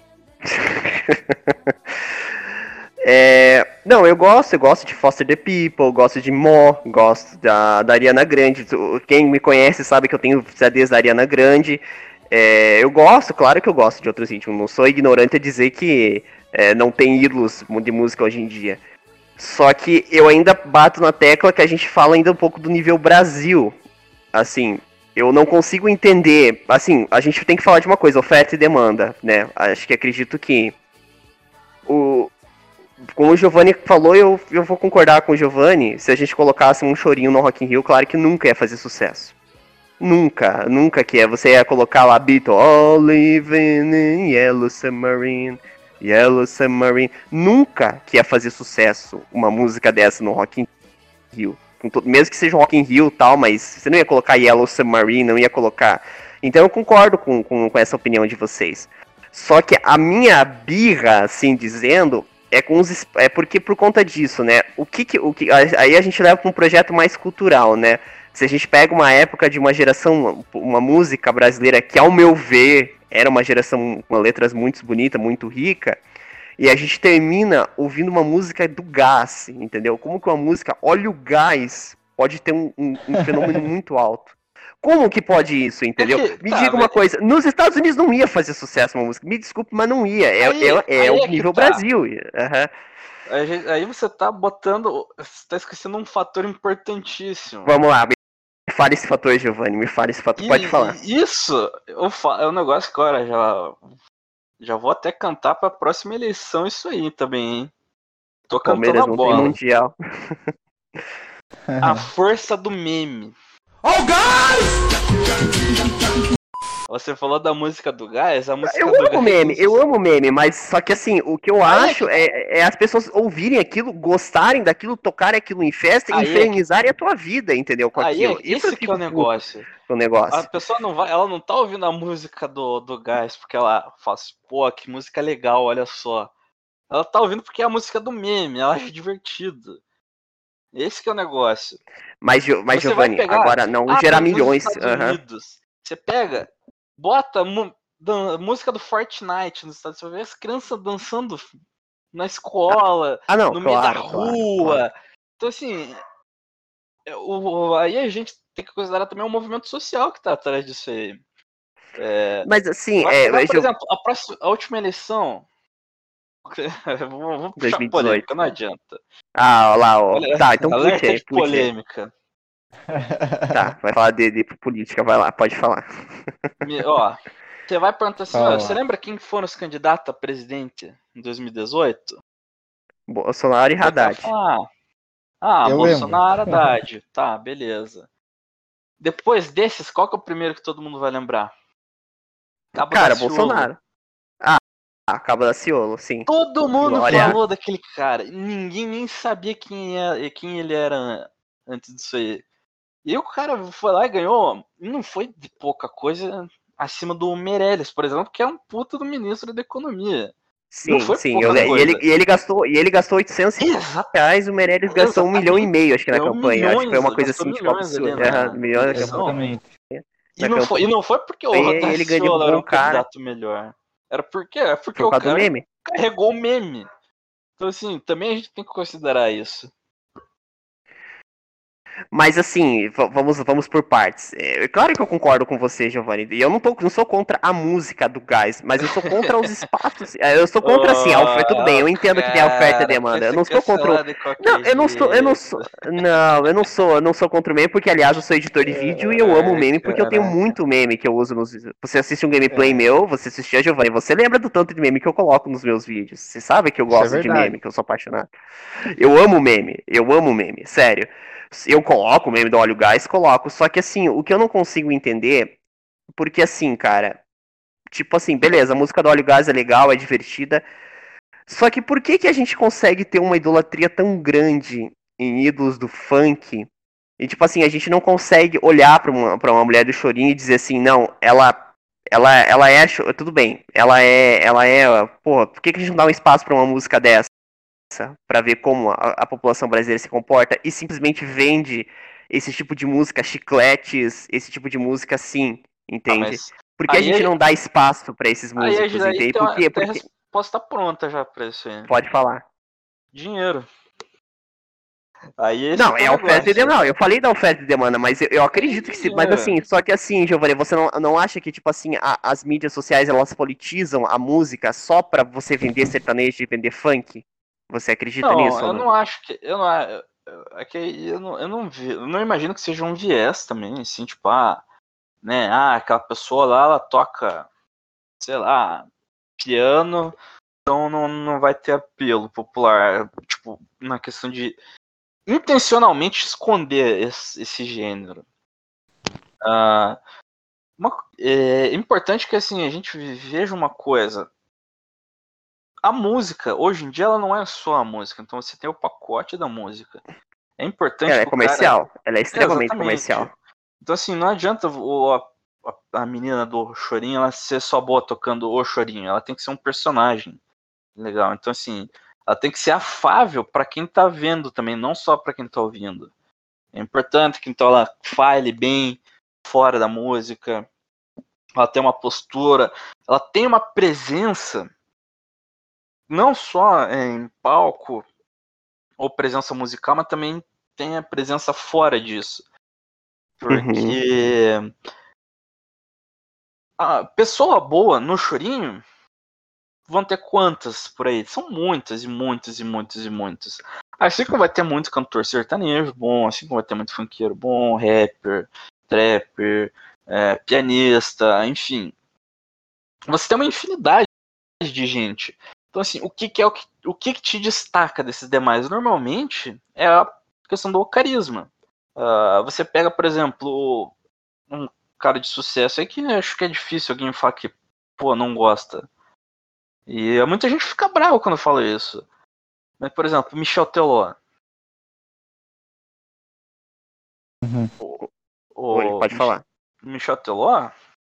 É, não, eu gosto, eu gosto de Foster the People, gosto de Mo, gosto da, da Ariana Grande. Tu- Quem me conhece sabe que eu tenho C Ds da Ariana Grande. É, eu gosto, claro que eu gosto de outros ritmos. Não sou ignorante a dizer que é, não tem ídolos de música hoje em dia. Só que eu ainda bato na tecla que a gente fala ainda um pouco do nível Brasil. Assim, eu não consigo entender. Assim, a gente tem que falar de uma coisa, oferta e demanda, né? Acho que acredito que o, como o Giovanni falou, eu, eu vou concordar com o Giovanni. Se a gente colocasse um chorinho no Rock in Rio, claro que nunca ia fazer sucesso. Nunca, nunca que é. Você ia colocar lá Beatles, All Living in Yellow Submarine, Yellow Submarine. Nunca que ia fazer sucesso uma música dessa no Rock in Rio. Mesmo que seja um Rock in Rio e tal, mas você não ia colocar Yellow Submarine, não ia colocar. Então eu concordo com, com, com essa opinião de vocês. Só que a minha birra, assim dizendo, é com os é porque por conta disso, né? O que, que o que aí a gente leva para um projeto mais cultural, né? Se a gente pega uma época de uma geração, uma música brasileira que, ao meu ver, era uma geração com letras muito bonitas, muito rica, e a gente termina ouvindo uma música do Gás, entendeu? Como que uma música Olha o Gás pode ter um, um, um fenômeno muito alto? Como que pode isso, entendeu? É que, Me tá, diga uma coisa, nos Estados Unidos não ia fazer sucesso uma música, me desculpe, mas não ia, é, aí, é, é aí o é que nível tá. Brasil. Uhum. A gente- Aí você tá botando. Você tá esquecendo um fator importantíssimo. Vamos lá, me fale esse fator, Giovanni, me fale esse fator, E, pode falar. e isso eu fa- é um negócio que, olha, já, já vou até cantar pra próxima eleição isso aí também, hein? Tô cantando Palmeiras a não tem bola. mundial. A força do meme. Oh, guys! Você falou da música do Gás, a música Eu do amo Gás. meme, eu amo meme, mas só que assim, o que eu Aí é acho que- é, é as pessoas ouvirem aquilo, gostarem daquilo, tocarem aquilo em festa e Aí é que- infernizarem a tua vida, entendeu? Com Aí é, aquilo. Isso eu esse que é fico o puto negócio. com o A negócio. pessoa não vai, ela não tá ouvindo a música do, do Gás porque ela fala assim, pô, que música legal, olha só. Ela tá ouvindo porque é a música do meme, ela acha divertido. Esse que é o negócio. Mas, Gio- mas Você vai Giovanni, pegar, agora não ah, gerar no- nos milhões. Estados aham. Unidos, você pega, bota mu- dan- música do Fortnite nos Estados Unidos, você vai ver as crianças dançando na escola, Ah, não, no meio da claro, claro, rua. claro. Então, assim, é, o- aí a gente tem que considerar também o movimento social que tá atrás disso aí. Mas assim, Vai é, pegar, por Gio- exemplo, a, próxima, a última eleição. Vamos puxar dois mil e dezoito. polêmica, não adianta. Ah, olha lá, ó. Olha, Tá, então puxe alerta aí, de puxe aí. polêmica. Tá, vai falar de, de política, vai lá, pode falar. Me- ó, você vai perguntar assim, Fala ó, lá. você lembra quem foram os candidatos a presidente em dois mil e dezoito? Bolsonaro e Você vai Haddad. falar, ah, Eu Bolsonaro, Haddad. Tá, beleza. Depois desses, qual que é o primeiro que todo mundo vai lembrar? Cabo Cara, Daciolo. Bolsonaro. Ah, ah, Cabo da Ciolo, sim. Todo mundo Glória. falou daquele cara. e Ninguém nem sabia quem, é, quem ele era an- antes disso aí. E o cara foi lá e ganhou. e Não foi de pouca coisa acima do Meirelles, por exemplo, que é um puta do ministro da Economia. Sim, foi sim. pouca eu- e, coisa. ele, e ele gastou, e ele gastou oitocentos Exato. reais, o Meirelles gastou um milhão e meio, acho que na Ganhou campanha. acho que foi uma milhões, coisa gastou assim, tipo, milhões ali absurda. na- Aham, milhões na na campanha. Exatamente. E não, foi, e não foi porque o E ele ganhou Daciolo um era bom o cara. candidato melhor. Era porque, é porque Por o causa do cara meme. carregou o meme. Então, assim, também a gente tem que considerar isso. Mas assim, v- vamos, vamos por partes. É claro que eu concordo com você, Giovanni. E eu não, tô, não sou contra a música do gás, mas eu sou contra os espaços. é, Eu sou contra assim, a oferta. Tudo bem, eu entendo que tem a oferta e demanda. Eu não sou contra. o- Não, eu não sou, eu não sou. Não, eu não sou, eu não sou contra o meme, porque aliás eu sou editor de vídeo e eu amo meme porque eu tenho Caraca. muito meme que eu uso nos. Você assiste um gameplay É. meu, você assistia Giovanni, você lembra do tanto de meme que eu coloco nos meus vídeos. Você sabe que eu Isso é gosto de verdade. meme, que eu sou apaixonado. Eu amo meme, eu amo meme, sério. Eu coloco o meme do óleo gás, coloco. Só que assim, o que eu não consigo entender, porque assim, cara, tipo assim, beleza, a música do óleo gás é legal, é divertida. Só que por que que a gente consegue ter uma idolatria tão grande em ídolos do funk? E tipo assim, a gente não consegue olhar pra uma, pra uma mulher do chorinho e dizer assim, não, ela ela ela é, cho- tudo bem, ela é, ela é, porra, por que que a gente não dá um espaço pra uma música dessa? pra ver como a, a população brasileira se comporta e simplesmente vende esse tipo de música, chicletes, esse tipo de música assim, Ah, entende? mas Por que a aí, gente não dá espaço pra esses aí, aí, músicos, aí entende? tem Por uma, quê? tem a Porque... resposta pronta já pra isso aí. Pode falar. Dinheiro. Aí esse Não, que é o oferta e negócio. demanda. Não, eu falei da oferta e demanda, mas eu, eu acredito É que se. Mas dinheiro. assim, só que assim, Giovanni, você não, não acha que, tipo assim, a- as mídias sociais elas politizam a música só pra você vender sertanejo e vender funk? Você acredita Não, nisso ou eu não? não acho que. Eu não, a- é que eu não, eu não vi, eu não imagino que seja um viés também, assim, tipo, ah, né, ah, aquela pessoa lá, ela toca, sei lá, piano, então não, não vai ter apelo popular, tipo, na questão de intencionalmente esconder esse, esse gênero. Ah, uma- é importante que, assim, a gente veja uma coisa. A música, hoje em dia, ela não é só a música, então você tem o pacote da música. É importante Ela é que o cara. comercial. Ela é É, extremamente exatamente. comercial. Então, assim, não adianta o, a, a menina do Chorinho ela ser só boa tocando o Chorinho. Ela tem que ser um personagem legal. Então, assim, ela tem que ser afável para quem tá vendo também, não só para quem tá ouvindo. É importante que então ela fale bem fora da música. Ela tem uma postura. Ela tem uma presença, não só em palco ou presença musical, mas também tem a presença fora disso. Uhum. Porque a pessoa boa no chorinho vão ter quantas por aí? São muitas e muitas e muitas e muitas. Assim como vai ter muito cantor sertanejo bom, assim como vai ter muito funkeiro bom, rapper, trapper, é, pianista, enfim. Você tem uma infinidade de gente. Então, assim, o que, que é o que, o que, que te destaca desses demais? Normalmente é a questão do carisma. Uh, você pega, por exemplo, um cara de sucesso aí que acho que é difícil alguém falar que, pô, não gosta. E muita gente fica brava quando fala isso. Mas, por exemplo, Michel Teló. Uhum. O, Oi, o pode falar. Michel Teló,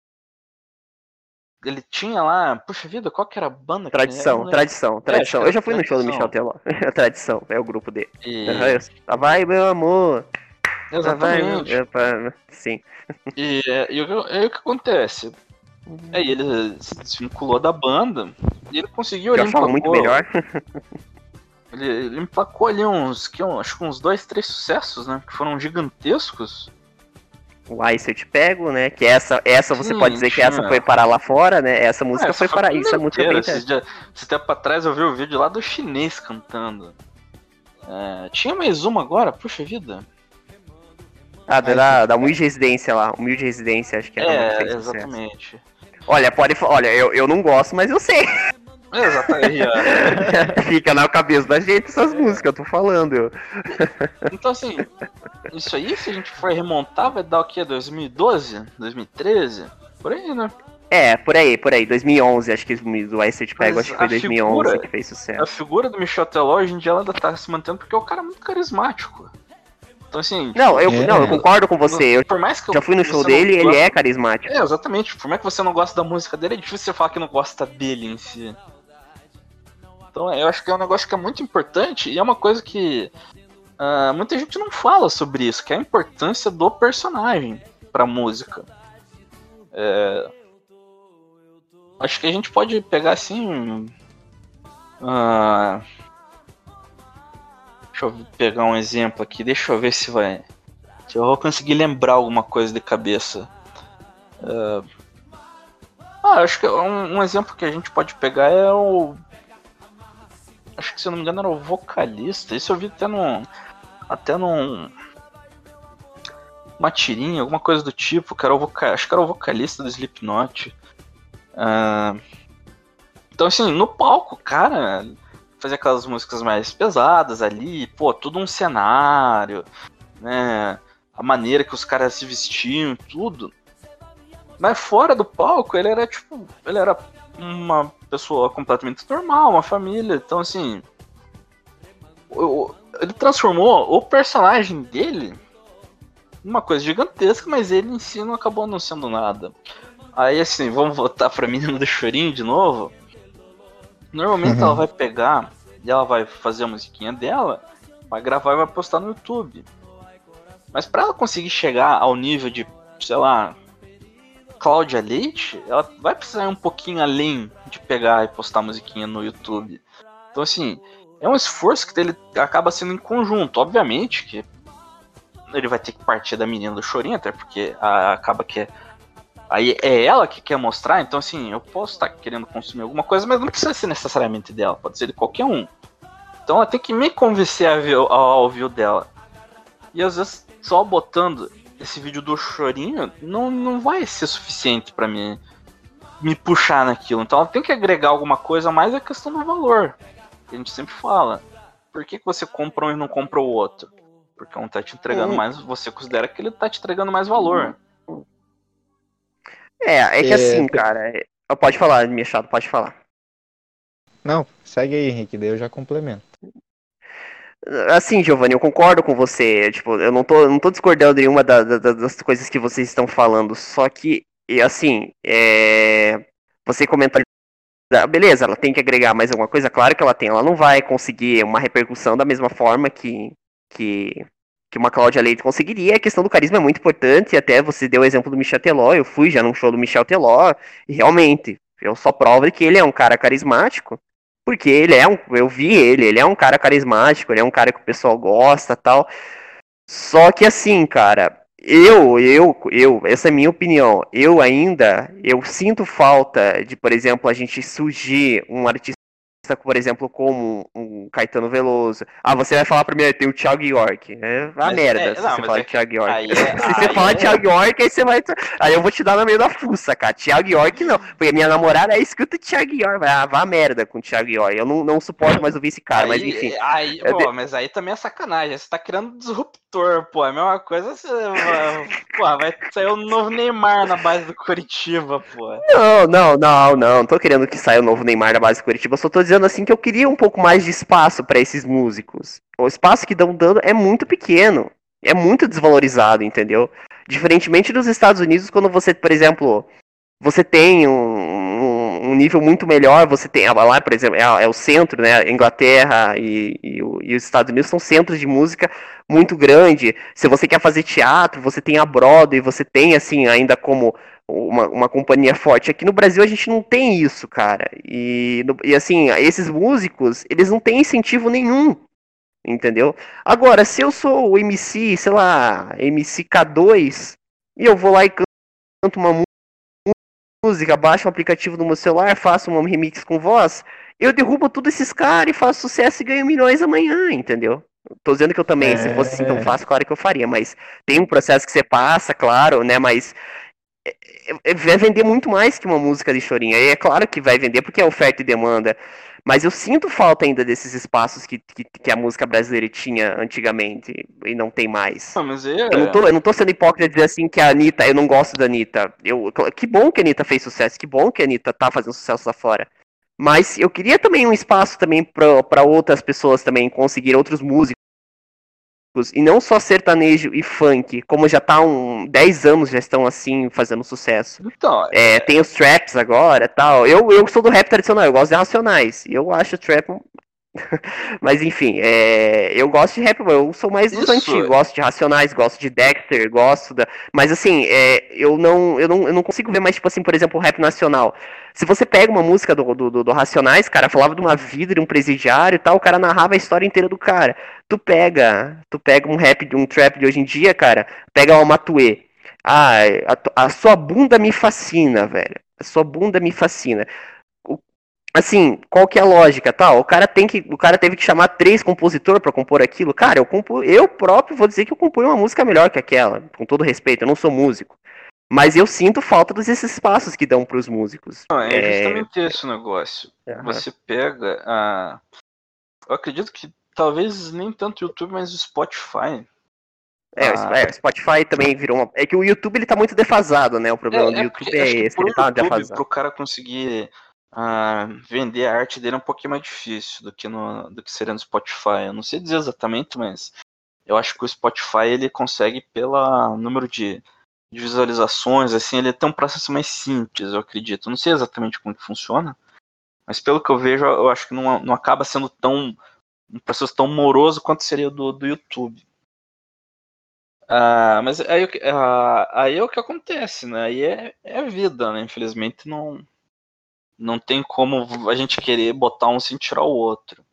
ele tinha lá, puxa vida, qual que era a banda que ele era? Eu não Tradição, lembro. tradição, É, acho que tradição. Eu era já fui no show do Michel Tradição. Teló. Tradição, é o grupo dele. Uhum, E... eu- Lá vai, meu amor. Lá vai, meu... Exatamente. eu- pá, sim. E, e, o- e o que acontece? Aí ele se desvinculou da banda e ele conseguiu, Que eu ele achava muito emplacou. melhor. Ele, ele emplacou ali uns, que, um, acho que uns dois, três sucessos, né? Que foram gigantescos. O Ai, se eu te pego, né? Que essa, essa você Sim, pode dizer que tinha. essa foi parar lá fora, né? Essa Ah, música essa foi foi parar. Isso é música bem esse, dia, esse tempo atrás eu vi o vídeo lá do chinês cantando. É, tinha mais uma agora, puxa vida. Ah, da, da Humilde Residência lá. Humilde Residência, acho que era uma que É, fez sucesso. exatamente. Olha, pode Olha, eu, eu não gosto, mas eu sei. Exatamente. Fica na cabeça da gente essas músicas, eu tô falando. Eu. Então, assim, isso aí, se a gente for remontar, vai dar o quê? dois mil e doze? dois mil e treze? Por aí, né? É, por aí, por aí. dois mil e onze, acho que do Ice Te Pego, Mas acho que foi a dois mil e onze figura- que fez A sucesso. figura do Michel Teló hoje em dia ela ainda tá se mantendo porque o cara é muito carismático. Então, assim. Não, eu, É. não, eu concordo com você. Eu por mais que já fui no você show não dele, ele goste- é carismático. É, exatamente. Por mais que você não goste da música dele, é difícil você falar que não gosta dele em si. Então, eu acho que é um negócio que é muito importante e é uma coisa que uh, muita gente não fala sobre isso, que é a importância do personagem pra música. É, acho que a gente pode pegar assim. Uh, deixa eu pegar um exemplo aqui, deixa eu ver se vai. Se eu vou conseguir lembrar alguma coisa de cabeça. Uh, ah, acho que um, um exemplo que a gente pode pegar é o. Acho que se eu não me engano era o vocalista. Isso eu vi até num. Até num. Uma tirinha, alguma coisa do tipo, que era o voca... acho que era o vocalista do Slipknot. Uh, então, assim, no palco, cara, fazia aquelas músicas mais pesadas ali, pô, tudo um cenário, né? A maneira que os caras se vestiam, tudo. Mas fora do palco, ele era tipo. Ele era uma pessoa completamente normal, uma família. Então, assim. O, ele transformou o personagem dele numa coisa gigantesca, mas ele em si não acabou não sendo nada. Aí, assim, vamos voltar pra menina do chorinho de novo. Normalmente Uhum. ela vai pegar e ela vai fazer a musiquinha dela, vai gravar e vai postar no YouTube. Mas pra ela conseguir chegar ao nível de, sei lá, Cláudia Leite, ela vai precisar ir um pouquinho além de pegar e postar musiquinha no YouTube. Então, assim, é um esforço que ele acaba sendo em conjunto. Obviamente que ele vai ter que partir da menina do chorinho, até porque a, acaba que é, aí é ela que quer mostrar. Então, assim, eu posso estar querendo consumir alguma coisa, mas não precisa ser necessariamente dela, pode ser de qualquer um. Então ela tem que me convencer a ver, ao ouvir o dela. E às vezes só botando esse vídeo do chorinho não, não vai ser suficiente pra me, me puxar naquilo. Então ela tem que agregar alguma coisa a mais, a questão do valor. A gente sempre fala, por que, que você compra um e não compra o outro? Porque um tá te entregando Hum. mais, você considera que ele tá te entregando mais valor. É, é que É, assim, te- cara. é- Pode falar, minha chato, pode falar. Não, segue aí, Henrique, daí eu já complemento. Assim, Giovanni, eu concordo com você. Tipo, eu não tô, não tô discordando de nenhuma da- da- das coisas que vocês estão falando. Só que, e assim, é, você comentou. ah, Beleza, ela tem que agregar mais alguma coisa? Claro que ela tem. Ela não vai conseguir uma repercussão da mesma forma que, que, que uma Cláudia Leite conseguiria. A questão do carisma é muito importante. Até você deu o exemplo do Michel Teló. Eu fui já num show do Michel Teló. E realmente, eu só provo que ele é um cara carismático. Porque ele é um. Eu vi ele, ele é um cara carismático, ele é um cara que o pessoal gosta tal. Só que assim, cara, eu, eu, eu, essa é a minha opinião. Eu ainda, eu sinto falta de, por exemplo, a gente surgir um artista, por exemplo, como um Caetano Veloso. Ah, você vai falar primeiro, tem o Thiago York. É a Mas merda é, se não, você mas falar é de que Thiago York. aí é, Se você aí falar é, de Thiago York, aí você vai. Aí eu vou te dar no meio da fuça, cara. Thiago York não. Porque minha namorada aí escuta Thiago York. Ah, vá a merda com Thiago York. Eu não, não suporto mais ouvir esse cara, mas enfim. Aí, aí, É de- pô, mas aí também é sacanagem. Você tá criando disruptor, pô. É a mesma coisa, você, pô, vai sair o novo Neymar na base do Curitiba, pô. Não, não, não, não. Não tô querendo que saia o novo Neymar da base Curitiba. Eu só tô dizendo assim que eu queria um pouco mais de espaço pra esses músicos. O espaço que dão dando é muito pequeno. É muito desvalorizado, entendeu? Diferentemente dos Estados Unidos, quando você, por exemplo, você tem um, um- um nível muito melhor, você tem lá, por exemplo, é, é o centro, né? Inglaterra e, e o- e os Estados Unidos são centros de música muito grande. Se você quer fazer teatro, você tem a Broadway, você tem assim ainda como uma, uma companhia forte. Aqui no Brasil a gente não tem isso, cara. E, no- e assim, esses músicos, eles não têm incentivo nenhum. Entendeu? Agora, se eu sou o M C, sei lá, M C K dois, e eu vou lá e canto uma música, baixo um aplicativo no meu celular, faço um remix com voz, eu derrubo todos esses caras e faço sucesso e ganho milhões amanhã, entendeu? Tô dizendo que eu também, se fosse assim tão É, fácil, claro que eu faria, mas tem um processo que você passa, claro, né, mas é, é, vai vender muito mais que uma música de chorinho. Aí é claro que vai vender porque é oferta e demanda. Mas eu sinto falta ainda desses espaços que, que, que a música brasileira tinha antigamente e não tem mais. Não, mas aí Eu não, é. tô, eu não tô sendo hipócrita de dizer assim que a Anitta, eu não gosto da Anitta. Eu, que bom que a Anitta fez sucesso, que bom que a Anitta tá fazendo sucesso lá fora. Mas eu queria também um espaço também para outras pessoas também conseguir outros músicos. E não só sertanejo e funk, como já tá um dez anos já estão assim fazendo sucesso. Então, É, tem os traps agora tal. Eu, eu sou do rap tradicional, eu gosto de Racionais. E eu acho o trap um mas enfim, é, eu gosto de rap, eu sou mais dos isso. antigos, gosto de Racionais, gosto de Dexter, gosto da. Mas assim, é, eu, não, eu, não, eu não consigo ver mais, tipo assim, por exemplo, o rap nacional. Se você pega uma música do, do, do, do Racionais, cara, falava de uma vida de um presidiário e tal, o cara narrava a história inteira do cara. Tu pega, tu pega um rap, um trap de hoje em dia, cara, pega o Matuê. Ah, a, a sua bunda me fascina, velho. A sua bunda me fascina. Assim, qual que é a lógica, tal? O cara tem que, o cara teve que chamar três compositores para compor aquilo. Cara, eu compu, eu próprio vou dizer que eu componho uma música melhor que aquela, com todo respeito. Eu não sou músico, mas eu sinto falta desses espaços que dão para os músicos. Não, é É, justamente esse o negócio. aham. Você pega a. Eu acredito que talvez nem tanto o YouTube, mas o Spotify. É, o Sp- é, o Spotify também virou uma. É que o YouTube ele tá muito defasado, né? O problema do É, é porque YouTube é acho que esse, pro ele tá YouTube, defasado. pro cara conseguir ah, vender a arte dele é um pouquinho mais difícil do que, no, do que seria no Spotify. Eu não sei dizer exatamente, mas eu acho que o Spotify ele consegue, pelo número de, de visualizações, assim, ele tem um processo mais simples, eu acredito. Eu não sei exatamente como que funciona, Mas pelo que eu vejo, eu acho que não, não acaba sendo tão um processo tão moroso quanto seria do, do YouTube. Ah, mas aí, ah, aí é o que acontece, né? Aí é, é a vida, né? Infelizmente não, não tem como a gente querer botar um sem tirar o outro.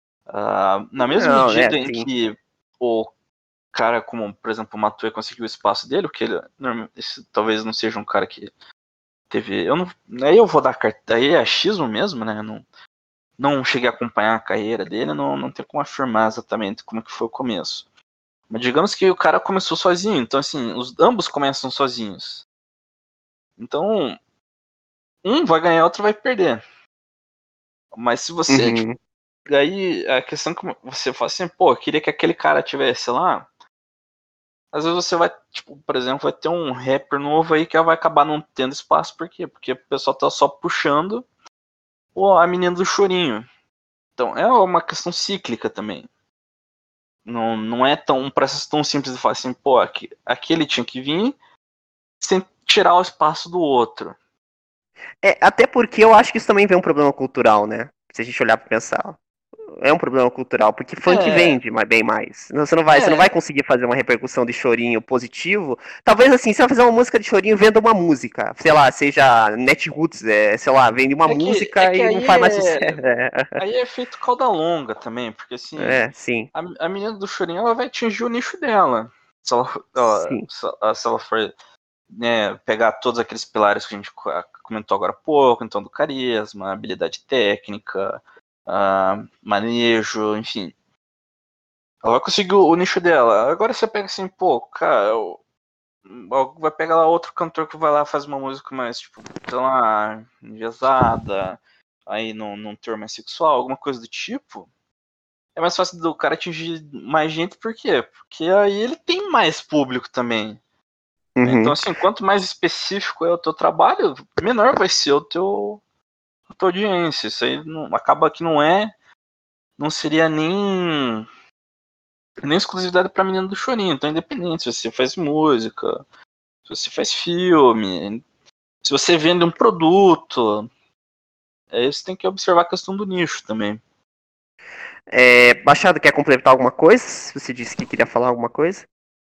Ah, na mesma Não, né, medida em sim. que o cara, como por exemplo o Matue conseguiu o espaço dele, que ele esse, talvez não seja um cara que teve. Eu não, aí eu vou dar carta. Aí é achismo mesmo, né? Não, não cheguei a acompanhar a carreira dele, não, não tem como afirmar exatamente como que foi o começo. Mas digamos que o cara começou sozinho, então assim, os, ambos começam sozinhos. Então, um vai ganhar, outro vai perder. Mas se você, tipo, Uhum. daí a questão que você fala assim, pô, eu queria que aquele cara tivesse lá. Às vezes você vai, tipo, por exemplo, vai ter um rapper novo aí que vai acabar não tendo espaço, por quê? Porque o pessoal tá só puxando o, a menina do chorinho. Então, é uma questão cíclica também. Não, não é tão, um processo tão simples de falar assim, pô, aqui, aquele tinha que vir sem tirar o espaço do outro. É, até porque eu acho que isso também vem um problema cultural, né? Se a gente olhar pra pensar. É um problema cultural, porque funk É, vende mas bem mais. Você não vai, você não vai é, conseguir fazer uma repercussão de chorinho positivo. Talvez assim, se você vai fazer uma música de chorinho, venda uma música. Sei lá, seja Netroots, é, sei lá, vende uma é que, é música que e não aí faz mais é, sucesso. aí é feito cauda longa também, porque assim, É, é sim, a, a menina do chorinho ela vai atingir o nicho dela. Se ela, ela- sim. se ela se ela for, né, pegar todos aqueles pilares que a gente comentou agora há pouco, então do carisma, habilidade técnica, ah, manejo, enfim. Ela vai conseguir o, o nicho dela. Agora você pega assim, pô, cara, eu- vai pegar lá outro cantor que vai lá faz uma música mais, tipo, sei lá, enviesada, aí num, num teor mais sexual, alguma coisa do tipo. É mais fácil do cara atingir mais gente, por quê? Porque aí ele tem mais público também. Então, Uhum. assim, quanto mais específico é o teu trabalho, menor vai ser o teu, a tua audiência. Isso aí não, acaba que não é, não seria nem, nem exclusividade para menino do chorinho. Então, independente se você faz música, se você faz filme, se você vende um produto, aí você tem que observar a questão do nicho também. É, Machado, quer completar alguma coisa? Você disse que queria falar alguma coisa?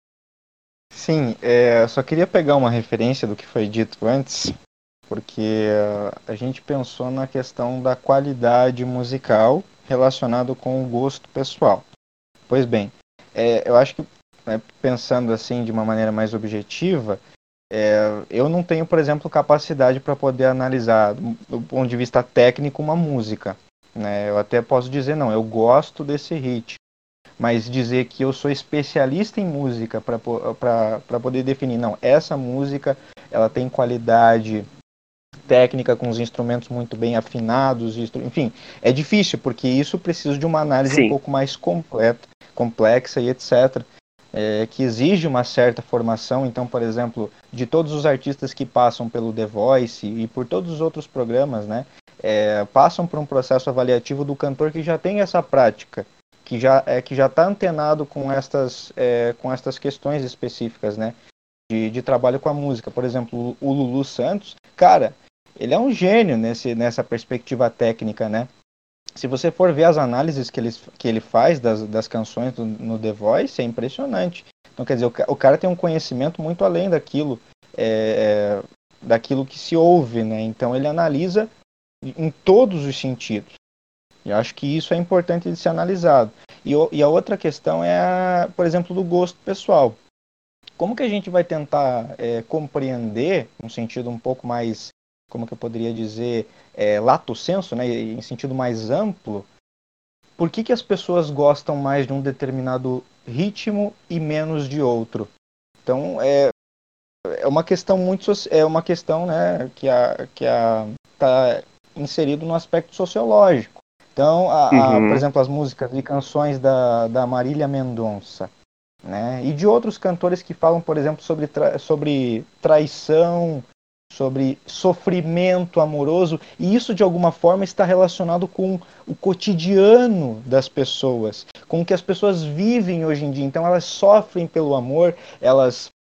Sim, é, eu só queria pegar uma referência do que foi dito antes, porque uh, a gente pensou na questão da qualidade musical relacionado com o gosto pessoal. Pois bem, é, eu acho que, né, pensando assim de uma maneira mais objetiva, é, eu não tenho, por exemplo, capacidade para poder analisar do, do ponto de vista técnico uma música, né? Eu até posso dizer, não, eu gosto desse hit, mas dizer que eu sou especialista em música para poder definir, não, essa música ela tem qualidade técnica com os instrumentos muito bem afinados, enfim, é difícil porque isso precisa de uma análise um Sim. pouco mais completa, complexa e etcétera. É, que exige uma certa formação. Então, por exemplo, de todos os artistas que passam pelo The Voice e por todos os outros programas, né, é, passam por um processo avaliativo do cantor que já tem essa prática, que já é que já está antenado com estas é, com estas questões específicas, né, de, de trabalho com a música. Por exemplo, o Lulu Santos, cara, ele é um gênio nesse, nessa perspectiva técnica, né? Se você for ver as análises que ele, que ele faz das, das canções do, no The Voice, é impressionante. Então, quer dizer, o, o cara tem um conhecimento muito além daquilo, é, daquilo que se ouve, né? Então, ele analisa em todos os sentidos. E eu acho que isso é importante de ser analisado. E, e a outra questão é, a, por exemplo, do gosto pessoal. Como que a gente vai tentar é, compreender, num sentido um pouco mais, como que eu poderia dizer, é, lato sensu, né, em sentido mais amplo, por que, que as pessoas gostam mais de um determinado ritmo e menos de outro? Então, é, é uma questão muito, é uma questão, né, que a, que a, tá inserido no aspecto sociológico. Então, a, a, por Uhum. exemplo, as músicas e canções da, da Marília Mendonça, né? E de outros cantores que falam, por exemplo, sobre, tra sobre traição, sobre sofrimento amoroso, e isso de alguma forma está relacionado com o cotidiano das pessoas, com o que as pessoas vivem hoje em dia. Então elas sofrem pelo amor, elas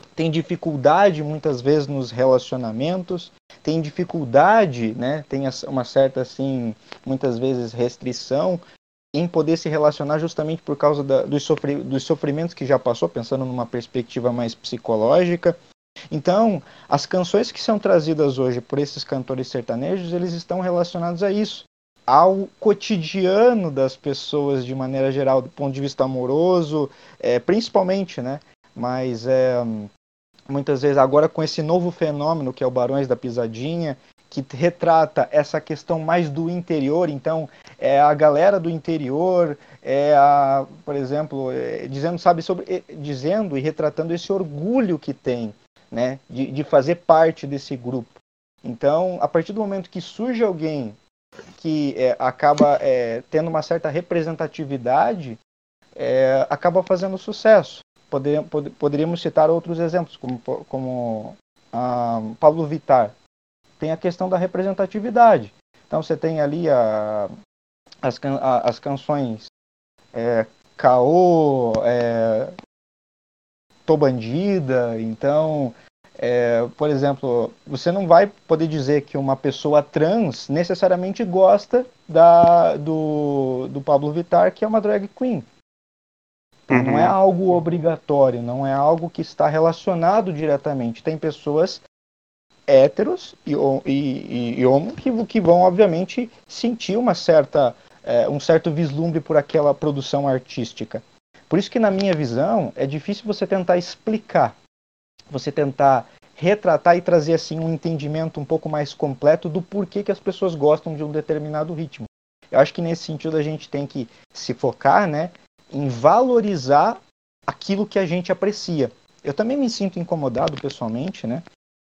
tem dificuldade muitas vezes nos relacionamentos, tem dificuldade, né, tem uma certa, assim, muitas vezes restrição em poder se relacionar justamente por causa da, dos, sofri, dos sofrimentos que já passou, pensando numa perspectiva mais psicológica. Então, as canções que são trazidas hoje por esses cantores sertanejos, eles estão relacionados a isso, ao cotidiano das pessoas de maneira geral, do ponto de vista amoroso, é, principalmente, né? Mas é, muitas vezes agora com esse novo fenômeno que é o Barões da Pisadinha, que retrata essa questão mais do interior, então é a galera do interior, é a, por exemplo, é, dizendo, sabe, sobre, é, dizendo e retratando esse orgulho que tem, né, de, de fazer parte desse grupo. Então, a partir do momento que surge alguém que é, acaba é, tendo uma certa representatividade, é, acaba fazendo sucesso. Poder, pod, poderíamos citar outros exemplos, como, como ah, Pablo Vittar. Tem a questão da representatividade. Então você tem ali a, as, a, as canções é, Caô, é, Tô Bandida. Então, é, por exemplo, você não vai poder dizer que uma pessoa trans necessariamente gosta da, do, do Pablo Vittar, que é uma drag queen. Então, uhum. Não é algo obrigatório, não é algo que está relacionado diretamente. Tem pessoas héteros e, e, e homo que, que vão, obviamente, sentir uma certa, é, um certo vislumbre por aquela produção artística. Por isso que, na minha visão, é difícil você tentar explicar, você tentar retratar e trazer assim, um entendimento um pouco mais completo do porquê que as pessoas gostam de um determinado ritmo. Eu acho que, nesse sentido, a gente tem que se focar, né, em valorizar aquilo que a gente aprecia. Eu também me sinto incomodado, pessoalmente, né,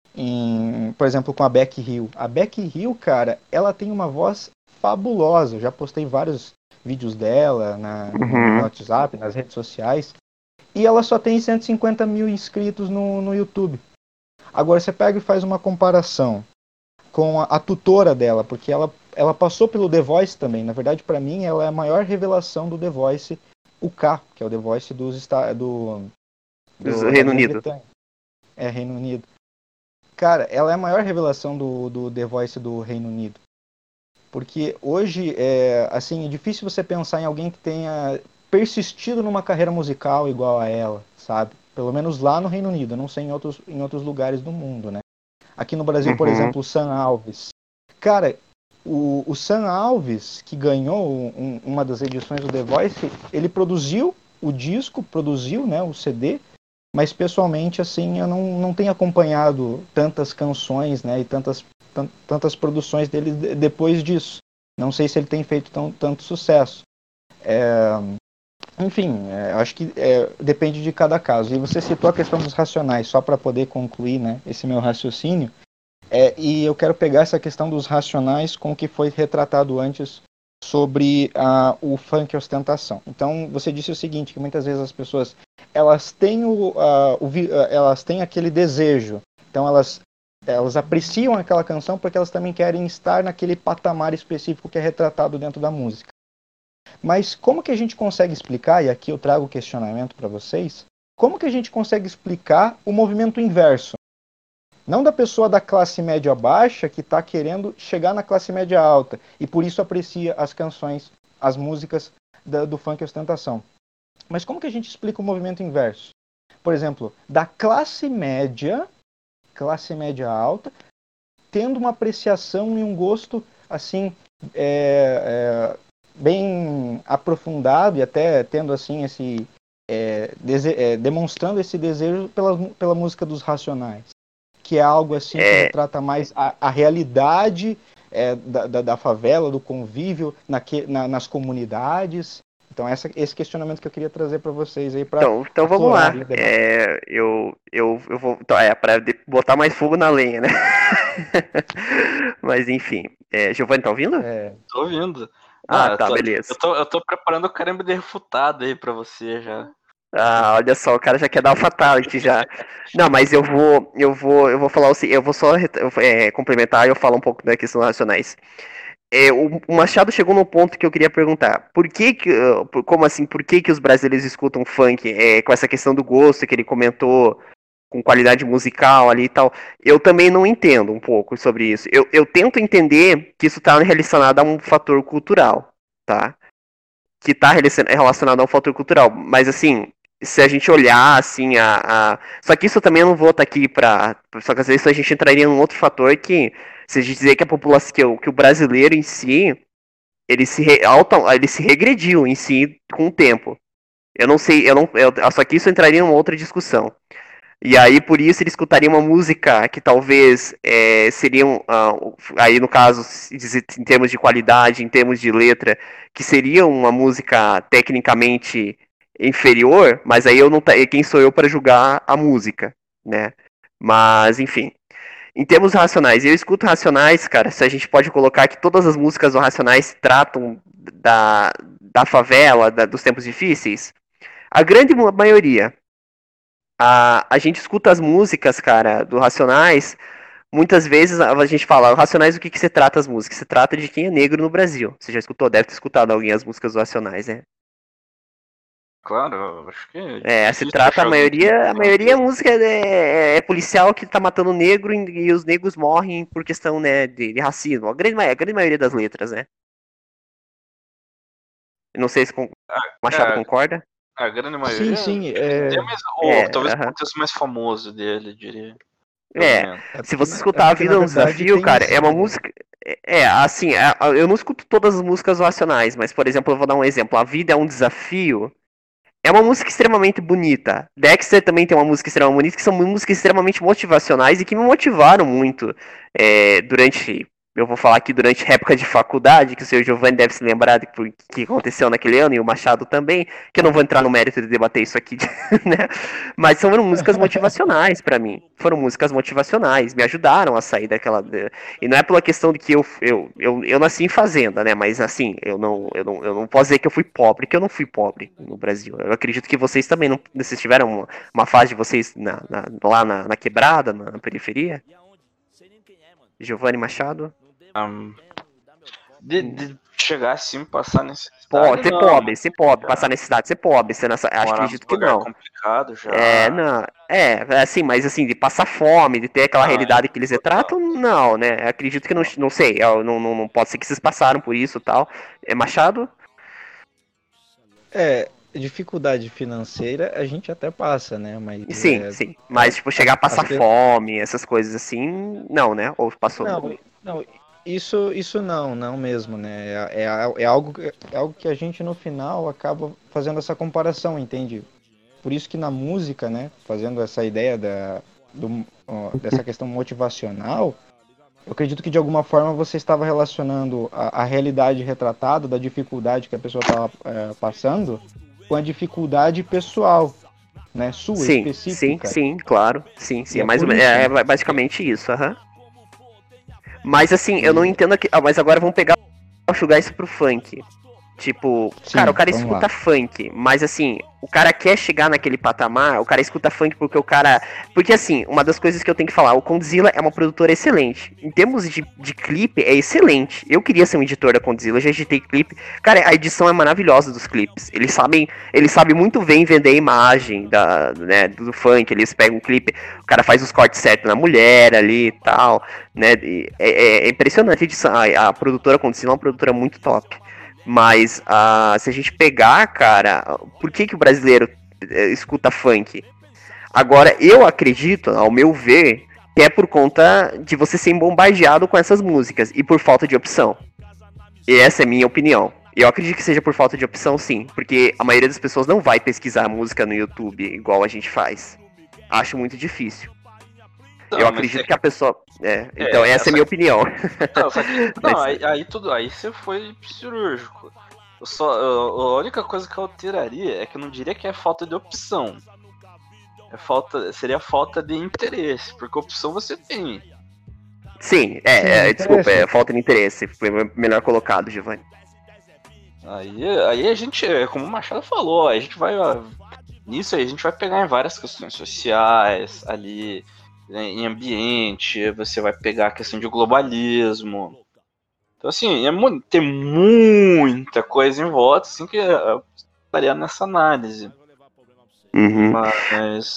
Em, por exemplo, com a Becky Hill. A Becky Hill, cara, ela tem uma voz fabulosa. Eu já postei vários vídeos dela na, uhum. no WhatsApp, nas redes sociais. E ela só tem cento e cinquenta mil inscritos no, no YouTube. Agora você pega e faz uma comparação com a, a tutora dela, porque ela, ela passou pelo The Voice também. Na verdade, para mim, ela é a maior revelação do The Voice, o K, que é o The Voice dos, do, do, do Reino Unido. É, Reino Unido. Cara, ela é a maior revelação do, do The Voice do Reino Unido. Porque hoje, é, assim, é difícil você pensar em alguém que tenha persistido numa carreira musical igual a ela, sabe? Pelo menos lá no Reino Unido, eu não sei em outros, em outros lugares do mundo, né? Aqui no Brasil, uhum. por exemplo, o Sam Alves. Cara, o, o Sam Alves, que ganhou um, uma das edições do The Voice, ele produziu o disco, produziu, né, o C D, mas pessoalmente, assim, eu não, não tenho acompanhado tantas canções, né, e tantas, tant, tantas produções dele de, depois disso. Não sei se ele tem feito tão, tanto sucesso. É, enfim, é, acho que é, depende de cada caso. E você citou a questão dos Racionais, só para poder concluir, né, esse meu raciocínio. É, e eu quero pegar essa questão dos Racionais com o que foi retratado antes sobre uh, o funk e ostentação. Então, você disse o seguinte, que muitas vezes as pessoas elas têm, o, uh, o, uh, elas têm aquele desejo, então elas, elas apreciam aquela canção porque elas também querem estar naquele patamar específico que é retratado dentro da música. Mas como que a gente consegue explicar, e aqui eu trago o questionamento para vocês, como que a gente consegue explicar o movimento inverso? Não da pessoa da classe média baixa que está querendo chegar na classe média alta e por isso aprecia as canções, as músicas da, do funk e ostentação. Mas como que a gente explica o movimento inverso? Por exemplo, da classe média, classe média alta, tendo uma apreciação e um gosto assim é, é, bem aprofundado e até tendo assim esse é, dese- é, demonstrando esse desejo pela, pela música dos Racionais, que é algo assim que É. retrata mais a, a realidade é, da, da, da favela, do convívio naque, na, nas comunidades. Então essa, esse questionamento que eu queria trazer para vocês aí para Então, então vamos lá. É, eu, eu, eu vou. Então, é, para botar mais fogo na lenha, né? Mas enfim. É, Giovanni, tá ouvindo? É. Tô ouvindo. Ah, Não, tá, eu tô, beleza. Eu tô, eu tô preparando o caramba de refutado aí pra você já. Ah, olha só, o cara já quer dar o fatality já. Não, mas eu vou, eu vou, eu vou falar o seguinte, eu vou só é, complementar e eu falo um pouco da questão Racionais. É, o, o Machado chegou num ponto que eu queria perguntar. Por que que, como assim, por que que os brasileiros escutam funk? É, com essa questão do gosto que ele comentou, com qualidade musical ali e tal. Eu também não entendo um pouco sobre isso. Eu, eu tento entender que isso está relacionado a um fator cultural, tá? Que está relacionado a um fator cultural. Mas assim, se a gente olhar assim a, a... Só que isso também eu não vou estar aqui para. Só que às vezes a gente entraria num outro fator que, se a gente dizer que a população, que o, que o brasileiro em si, ele se, re... auto... ele se regrediu em si com o tempo. Eu não sei, eu não. Eu... Só que isso entraria numa outra discussão. E aí, por isso, ele escutaria uma música que talvez é, seriam, uh, aí no caso, em termos de qualidade, em termos de letra, que seria uma música tecnicamente inferior, mas aí eu não quem sou eu para julgar a música, né? Mas, enfim. Em termos racionais, eu escuto Racionais, cara, se a gente pode colocar que todas as músicas do Racionais tratam da, da favela, da, dos tempos difíceis, a grande maioria. A, a gente escuta as músicas, cara, do Racionais. Muitas vezes a gente fala, Racionais, do que, que se trata as músicas? Se trata de quem é negro no Brasil. Você já escutou? Deve ter escutado alguém as músicas do Racionais, né? Claro, acho que é. É, se trata, a maioria, a maioria é música é, é, policial que tá matando negro e, e os negros morrem por questão, né, de, de racismo. A grande, a grande maioria das letras, né? Eu não sei se o Machado é, concorda. A grande maioria. Sim, sim. É... Mais, ou, é, talvez uh-huh. o contexto mais famoso dele, diria. É, é se você escutar é A Vida é um Desafio, cara, é uma música. É, assim, eu não escuto todas as músicas racionais, mas, por exemplo, eu vou dar um exemplo. A Vida é um Desafio é uma música extremamente bonita. Dexter também tem uma música extremamente bonita, que são músicas extremamente motivacionais e que me motivaram muito é, durante. Eu vou falar aqui durante a época de faculdade, que o senhor Giovanni deve se lembrar do que aconteceu naquele ano, e o Machado também, que eu não vou entrar no mérito de debater isso aqui, né? Mas foram músicas motivacionais pra mim. Foram músicas motivacionais, me ajudaram a sair daquela... E não é pela questão de que eu, eu, eu, eu nasci em fazenda, né? Mas assim, eu não, eu, não, eu não posso dizer que eu fui pobre, porque eu não fui pobre no Brasil. Eu acredito que vocês também não... Vocês tiveram uma, uma fase de vocês na, na, lá na, na quebrada, na periferia? Giovanni Machado? Um, de, de chegar assim, passar necessidade. Pode ser não, pobre, ser pobre, já. passar necessidade, ser pobre. Ser nessa, acho acredito que não. É complicado já. É, não. É, assim, mas assim, de passar fome, de ter aquela não, realidade é, que eles retratam, não, né? Acredito que não, não sei, não, não, não pode ser que vocês passaram por isso e tal. É Machado? É, dificuldade financeira a gente até passa, né? Mas, sim, é, sim. Mas, é, tipo, chegar a passar fome, essas coisas assim, não, né? Ou passou... Não, não, isso, isso não, não mesmo, né? É, é, é, algo, é algo que a gente, no final, acaba fazendo essa comparação, entende? Por isso que na música, né? Fazendo essa ideia da, do, ó, dessa questão motivacional, eu acredito que, de alguma forma, você estava relacionando a, a realidade retratada, da dificuldade que a pessoa estava é, passando, com a dificuldade pessoal, né? Sua, sim, específica. Sim, sim, claro. Sim, sim. É, é, mais, isso, é, né? é basicamente isso, aham. Uhum. Mas assim, eu não entendo que. Ah, mas agora vamos pegar jogar isso pro funk. Tipo, sim, cara, o cara escuta lá. Funk, mas assim, o cara quer chegar naquele patamar, o cara escuta funk porque o cara. Porque assim, uma das coisas que eu tenho que falar, o Condzilla é uma produtora excelente. Em termos de, de clipe, é excelente. Eu queria ser um editor da Condzilla, eu já editei clipe. Cara, a edição é maravilhosa dos clipes. Eles sabem, eles sabem muito bem vender a imagem da, né, do funk. Eles pegam um clipe, o cara faz os cortes certos na mulher ali e tal, né? É, é, é impressionante a edição. A, a produtora Condzilla é uma produtora muito top. Mas uh, se a gente pegar, cara, por que, que o brasileiro escuta funk? Agora, eu acredito, ao meu ver, que é por conta de você ser bombardeado com essas músicas e por falta de opção. E essa é a minha opinião. Eu acredito que seja por falta de opção, sim, porque a maioria das pessoas não vai pesquisar música no YouTube igual a gente faz. Acho muito difícil. Não, eu acredito é... que a pessoa... É, então é, essa é a minha que... opinião. Não, que... não aí, aí tudo... Aí você foi cirúrgico. Eu só, eu, a única coisa que eu alteraria é que eu não diria que é falta de opção. É falta, seria falta de interesse, porque opção você tem. Sim, é, Sim, é desculpa, é falta de interesse. Foi melhor colocado, Giovanni. Aí, aí a gente, como o Machado falou, a gente vai... Ó, nisso aí a gente vai pegar em várias questões sociais, ali... em ambiente, você vai pegar a questão de globalismo. Então, assim, é mu- tem muita coisa em volta, assim, que eu estaria nessa análise. Uhum. Mas,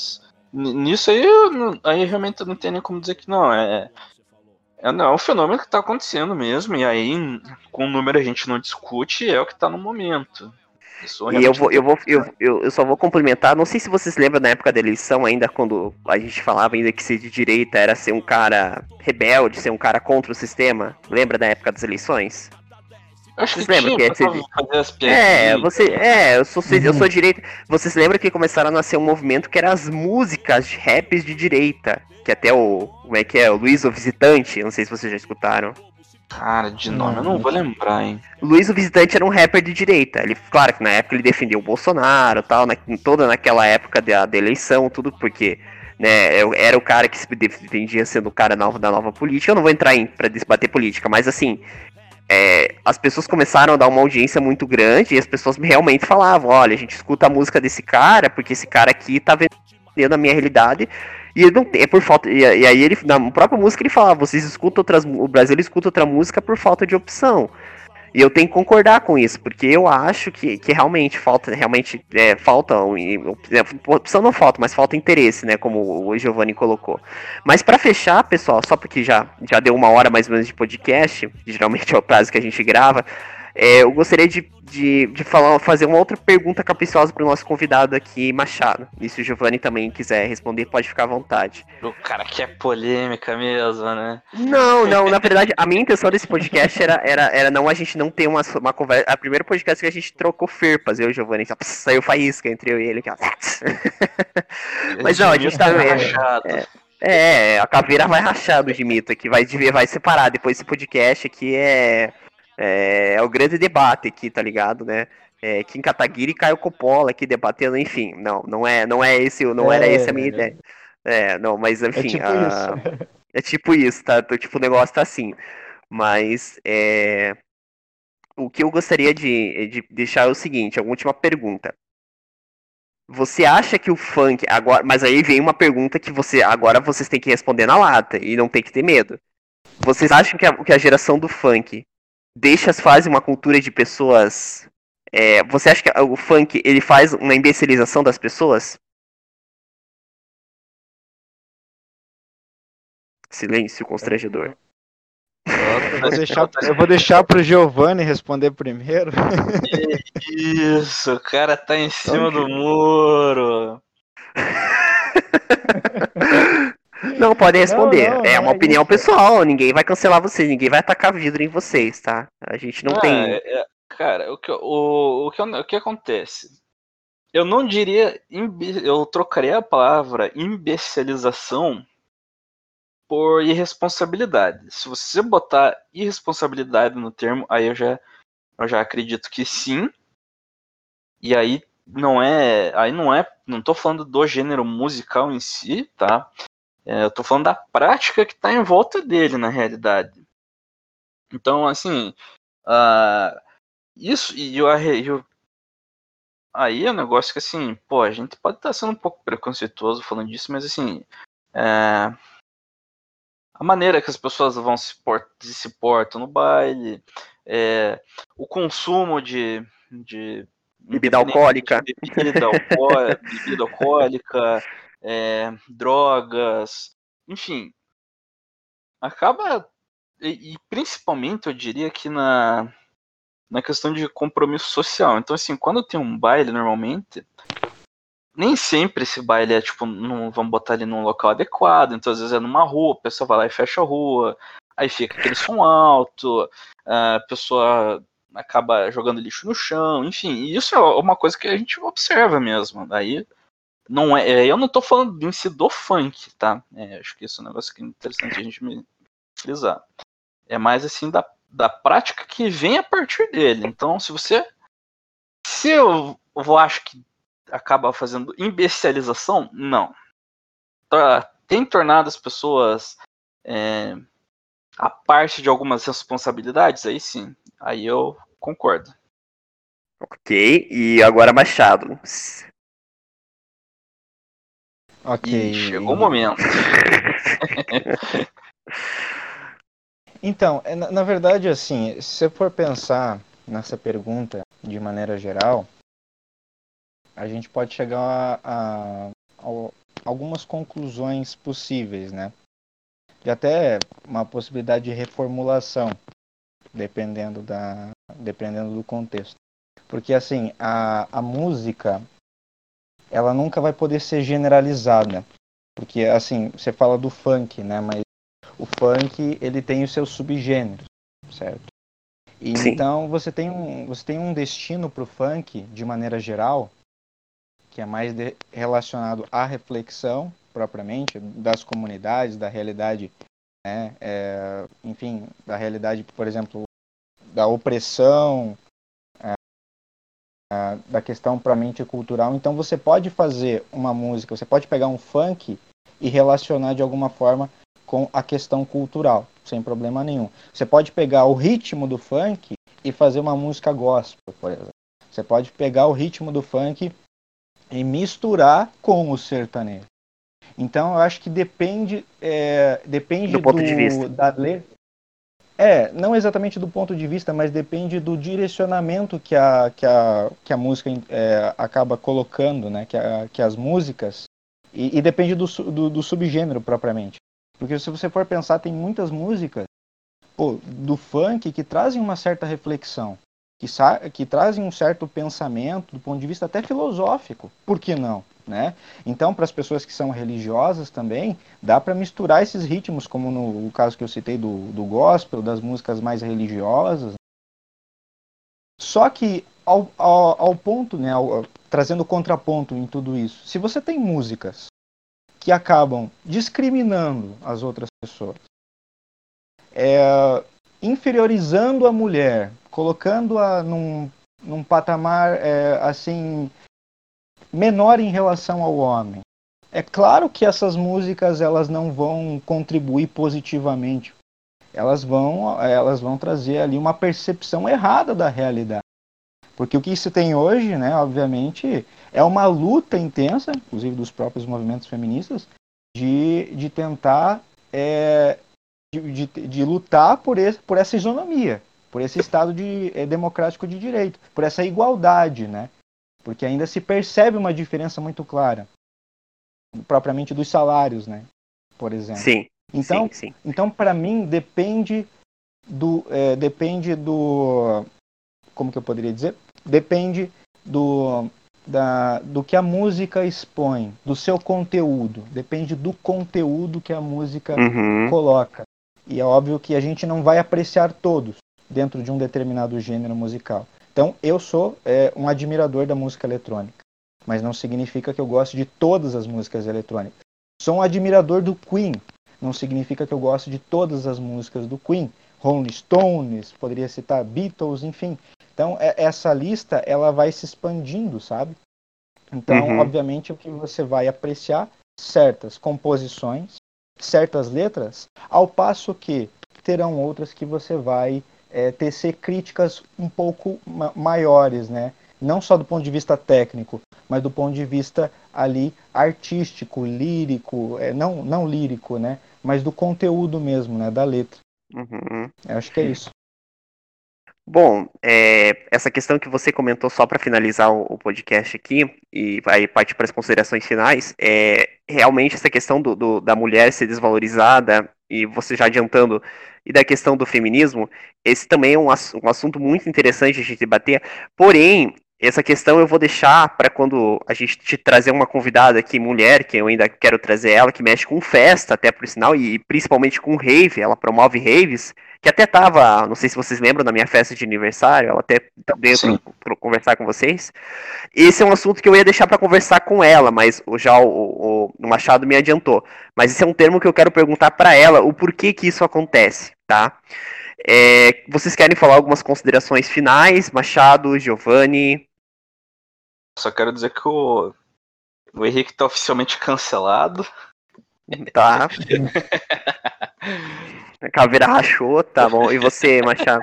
nisso aí, eu não- aí realmente não tem nem como dizer que não. É, é, não, é um fenômeno que tá acontecendo mesmo, e aí com o número a gente não discute, é o que tá no momento. Isso E eu realmente não vou, tem eu vou, como eu, dizer. eu, eu só vou complementar. Não sei se vocês lembram na época da eleição ainda, quando a gente falava ainda que ser de direita era ser um cara rebelde, ser um cara contra o sistema. Lembra da época das eleições? Eu acho que Vocês lembram tinha, que é pra ser de... fazer as É, piadinhas. você, é, eu sou, eu sou Uhum. direita. Vocês lembram que começaram a nascer um movimento que era as músicas de raps de direita, que até o, como é que é, o Luiz o Visitante, não sei se vocês já escutaram. Cara, de nome eu Não, não não vou tinha. lembrar, hein. Luiz o Visitante era um rapper de direita. Ele, claro que na época ele defendeu o Bolsonaro, tal, na, toda naquela época da, da eleição, tudo porque, né, eu- era o cara que se defendia sendo o cara nova, da nova política. Eu não vou entrar em para debater política, mas assim, é, as pessoas começaram a dar uma audiência muito grande e as pessoas realmente falavam, olha, a gente escuta a música desse cara porque esse cara aqui tá vendendo a minha realidade e ele não tem, é por falta, e, e aí ele, na própria música ele falava, vocês escutam outras, o Brasil escuta outra música por falta de opção. E eu tenho que concordar com isso, porque eu acho que, que realmente falta, realmente é, falta, um- é, opção não falta, mas falta interesse, né, como o Giovanni colocou. Mas pra fechar, pessoal, só porque já, já deu uma hora mais ou menos de podcast, que geralmente é o prazo que a gente grava, é, eu gostaria de, de, de falar, fazer uma outra pergunta capciosa pro nosso convidado aqui, Machado. E se o Giovanni também quiser responder, pode ficar à vontade. O cara quer polêmica mesmo, né? Não, não, na verdade, a minha intenção desse podcast era, era, era não a gente não ter uma, uma conversa. A primeira podcast que a gente trocou ferpas, eu e o Giovanni, ó, pss, saiu faísca entre eu e ele. Aqui, ó. Mas não, a gente tá. Tá É, rachado. é, é, a caveira vai rachar do Dimito aqui, vai, diver- vai separar. Depois desse podcast aqui é, é, é o grande debate aqui, tá ligado, né? É, Kim Kataguiri e Caio Coppola aqui debatendo, enfim, não, não é, não é esse, não era essa a minha É, ideia. É, não, mas é enfim, tipo isso. a, é tipo isso, tá? Então, tipo, o negócio tá assim. Mas é, o que eu gostaria de, de deixar é o seguinte, a última pergunta. Você acha que o funk agora, mas aí vem uma pergunta que você agora vocês têm que responder na lata e não tem que ter medo. Vocês acham que a, que a geração do funk deixa faz uma cultura de pessoas? É, você acha que o funk ele faz uma imbecilização das pessoas? Silêncio constrangedor. Eu vou deixar, eu vou deixar pro Giovanni responder primeiro. Isso, o cara tá em cima do muro. Não, podem responder. Não, não, é não uma é opinião isso. pessoal, ninguém vai cancelar vocês, ninguém vai atacar vidro em vocês, tá? A gente não Ah, tem. é- cara, o que, o, o, que, o que acontece? Eu não diria. imbe- Eu trocaria a palavra imbecilização por irresponsabilidade. Se você botar irresponsabilidade no termo, aí eu já, eu já acredito que sim. E aí não é. Aí não é. Não tô falando do gênero musical em si, tá? É, eu tô falando da prática que tá em volta dele, na realidade. Então, assim. Uh, isso. E eu, eu, aí é um negócio que, assim. Pô, a gente pode estar sendo um pouco preconceituoso falando disso, mas, assim. É, a maneira que as pessoas vão se, port, se portam no baile, é, o consumo de, de Bebida alcoólica. de bebida, alcoó, bebida alcoólica, é, drogas, enfim, acaba, e, e principalmente eu diria que na, na questão de compromisso social. Então, assim, quando tem um baile, normalmente, nem sempre esse baile é, tipo, não vamos botar ele num local adequado, então às vezes é numa rua, a pessoa vai lá e fecha a rua, aí fica aquele som alto, a pessoa acaba jogando lixo no chão, enfim, e isso é uma coisa que a gente observa mesmo. Aí não é, eu não tô falando em si do funk, tá? É, acho que isso é um negócio que é interessante a gente me frisar. É mais assim da, da prática que vem a partir dele. Então, se você. Se eu, eu acho que acaba fazendo imbecilização, não. Tem tornado as pessoas é, a parte de algumas responsabilidades, aí sim. Aí eu concordo. Ok, e agora Machado. Ok. E chegou o momento. Então, é, na, na verdade, assim, se você for pensar nessa pergunta de maneira geral, a gente pode chegar a, a, ao, algumas conclusões possíveis, né? E até uma possibilidade de reformulação, dependendo, da, dependendo do contexto. Porque, assim, a, a música, ela nunca vai poder ser generalizada. Porque, assim, você fala do funk, né? Mas o funk, ele tem os seus subgêneros, certo? E Sim. então, você tem um, você tem um destino pro funk, de maneira geral, que é mais de, relacionado à reflexão, propriamente, das comunidades, da realidade, né? É, enfim, da realidade, por exemplo, da opressão, da questão propriamente cultural. Então você pode fazer uma música, você pode pegar um funk e relacionar de alguma forma com a questão cultural, sem problema nenhum. Você pode pegar o ritmo do funk e fazer uma música gospel, por exemplo. Você pode pegar o ritmo do funk e misturar com o sertanejo. Então eu acho que depende, é, depende Do ponto do, de vista. da letra. É, não exatamente do ponto de vista, mas depende do direcionamento que a, que a, que a música é, acaba colocando, né? Que, a, que as músicas. E, e depende do, do, do subgênero propriamente. Porque se você for pensar, tem muitas músicas pô, do funk que trazem uma certa reflexão, que, que trazem um certo pensamento do ponto de vista até filosófico. Por que não? Né? Então, para as pessoas que são religiosas também, dá para misturar esses ritmos, como no, no caso que eu citei do, do gospel, das músicas mais religiosas. Só que, ao, ao, ao ponto, né, ao, trazendo contraponto em tudo isso, se você tem músicas que acabam discriminando as outras pessoas, é, inferiorizando a mulher, colocando-a num, num patamar é, assim menor em relação ao homem. É claro que essas músicas elas não vão contribuir positivamente. Elas vão, elas vão trazer ali uma percepção errada da realidade. Porque o que se tem hoje, né, obviamente, é uma luta intensa, inclusive dos próprios movimentos feministas, de, de tentar é, de, de, de lutar por, esse, por essa isonomia, por esse Estado de, é, democrático de direito, por essa igualdade, né? Porque ainda se percebe uma diferença muito clara, propriamente dos salários, né? Por exemplo. Sim, Então, sim, sim. então para mim, depende do, é, depende do, como que eu poderia dizer? Depende do, da, do que a música expõe, do seu conteúdo. Depende do conteúdo que a música Uhum. coloca. E é óbvio que a gente não vai apreciar todos dentro de um determinado gênero musical. Então, eu sou é, um admirador da música eletrônica, mas não significa que eu goste de todas as músicas eletrônicas. Sou um admirador do Queen, não significa que eu goste de todas as músicas do Queen. Rolling Stones, poderia citar Beatles, enfim. Então, essa lista ela vai se expandindo, sabe? Então, Uhum. obviamente, o que você vai apreciar certas composições, certas letras, ao passo que terão outras que você vai é, tecer críticas um pouco ma- maiores, né? Não só do ponto de vista técnico, mas do ponto de vista ali artístico, lírico, é, não, não lírico, né? Mas do conteúdo mesmo, né? Da letra. Uhum. Eu acho que é isso. Bom, é, essa questão que você comentou só para finalizar o, o podcast aqui e vai partir para as considerações finais, é realmente essa questão do, do, da mulher ser desvalorizada e você já adiantando e da questão do feminismo, esse também é um, ass, um assunto muito interessante a gente debater. Porém, essa questão eu vou deixar para quando a gente te trazer uma convidada aqui, mulher, que eu ainda quero trazer ela, que mexe com festa, até por sinal, e principalmente com rave, ela promove raves, que até tava, não sei se vocês lembram da minha festa de aniversário, ela até veio Sim. para conversar com vocês. Esse é um assunto que eu ia deixar para conversar com ela, mas já o, o, o Machado me adiantou. Mas esse é um termo que eu quero perguntar para ela, o porquê que isso acontece, tá? É, vocês querem falar algumas considerações finais, Machado, Giovanni? Só quero dizer que o, o Henrique tá oficialmente cancelado. Tá. A caveira rachou, tá bom. E você, Machado?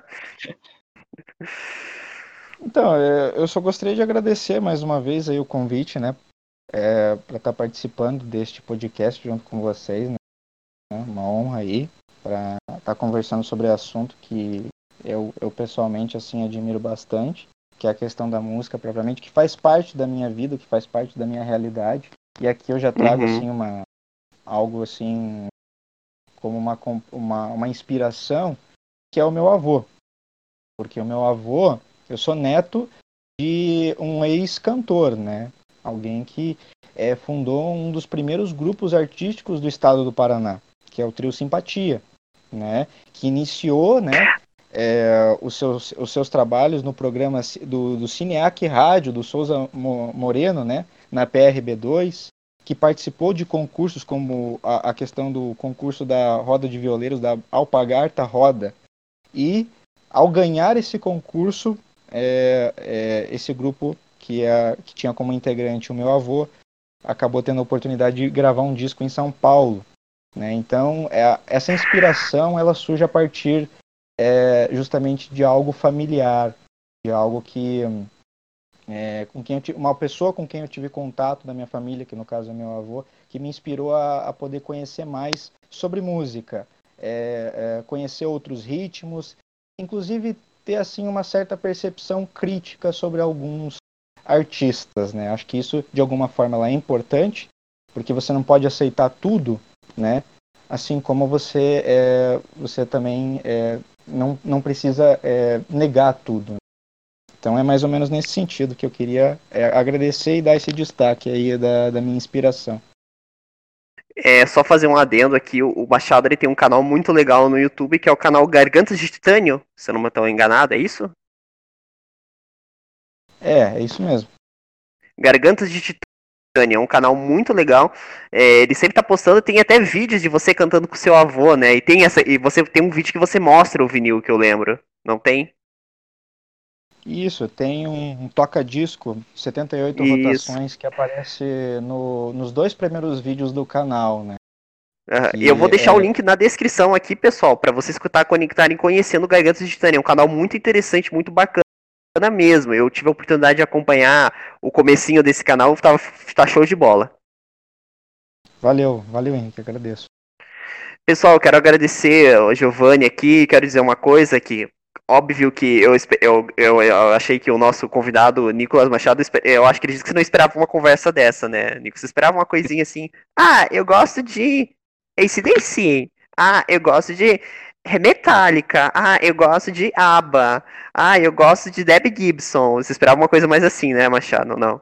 Então, é, eu só gostaria de agradecer mais uma vez aí o convite, né, é, para estar participando deste podcast junto com vocês, né, uma honra aí para estar conversando sobre assunto que eu, eu pessoalmente assim admiro bastante, que é a questão da música propriamente, que faz parte da minha vida, que faz parte da minha realidade. E aqui eu já trago Uhum. assim uma algo assim como uma, uma, uma inspiração, que é o meu avô. Porque o meu avô, eu sou neto de um ex-cantor, né? Alguém que é, fundou um dos primeiros grupos artísticos do estado do Paraná, que é o Trio Simpatia, né? Que iniciou, né, é, os, seus, os seus trabalhos no programa do, do Cineac Rádio, do Souza Moreno, né? Na P R B dois, que participou de concursos como a, a questão do concurso da Roda de Violeiros, da Alpagarta Roda. E, ao ganhar esse concurso, é, é, esse grupo, que, é, que tinha como integrante o meu avô, acabou tendo a oportunidade de gravar um disco em São Paulo. Né? Então, é, essa inspiração ela surge a partir é, justamente de algo familiar, de algo que... É, com quem eu tive, uma pessoa com quem eu tive contato da minha família, que no caso é meu avô, que me inspirou a, a poder conhecer mais sobre música, é, é, conhecer outros ritmos, inclusive ter assim uma certa percepção crítica sobre alguns artistas, né? Acho que isso de alguma forma ela é importante, porque você não pode aceitar tudo, né? Assim como você é, você também é, não, não precisa é, negar tudo. Então é mais ou menos nesse sentido que eu queria é, agradecer e dar esse destaque aí da, da minha inspiração. É só fazer um adendo aqui, o Machado ele tem um canal muito legal no YouTube, que é o canal Gargantas de Titânio, se eu não estou enganado, é isso? É, é isso mesmo. Gargantas de Titânio, é um canal muito legal, é, ele sempre tá postando, tem até vídeos de você cantando com seu avô, né, e tem essa, e você tem um vídeo que você mostra o vinil, que eu lembro, não tem? Isso, tem um, um toca-disco, setenta e oito Isso. rotações, que aparece no, nos dois primeiros vídeos do canal, né? Uhum. Eu vou Que deixar o é, link na descrição aqui, pessoal, para você escutar conectarem conhecendo Gargantas de Titânio. É um canal muito interessante, muito bacana mesmo. Eu tive a oportunidade de acompanhar o comecinho desse canal, tava, tá show de bola. valeu, valeu Henrique, agradeço. Pessoal, eu quero agradecer ao Giovanni aqui, quero dizer uma coisa que óbvio que eu, eu, eu, eu achei que o nosso convidado, Nicolas Machado, eu acho que ele disse que você não esperava uma conversa dessa, né, Nico? Você esperava uma coisinha assim, ah, eu gosto de A C/D C, ah, eu gosto de Metallica, ah, eu gosto de ABBA, ah, eu gosto de Debbie Gibson. Você esperava uma coisa mais assim, né, Machado? Não?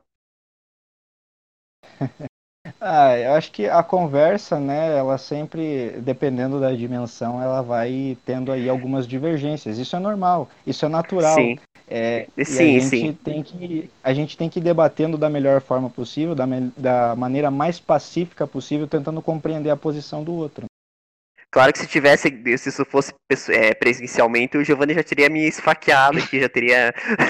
Ah, eu acho que a conversa, né, ela sempre, dependendo da dimensão, ela vai tendo aí algumas divergências. Isso é normal, isso é natural. Sim, É, e a sim, gente sim. tem que a gente tem que ir debatendo da melhor forma possível, da, me, da maneira mais pacífica possível, tentando compreender a posição do outro. Claro que se tivesse, se isso fosse é, presencialmente, o Giovanni já teria me esfaqueado aqui, já teria.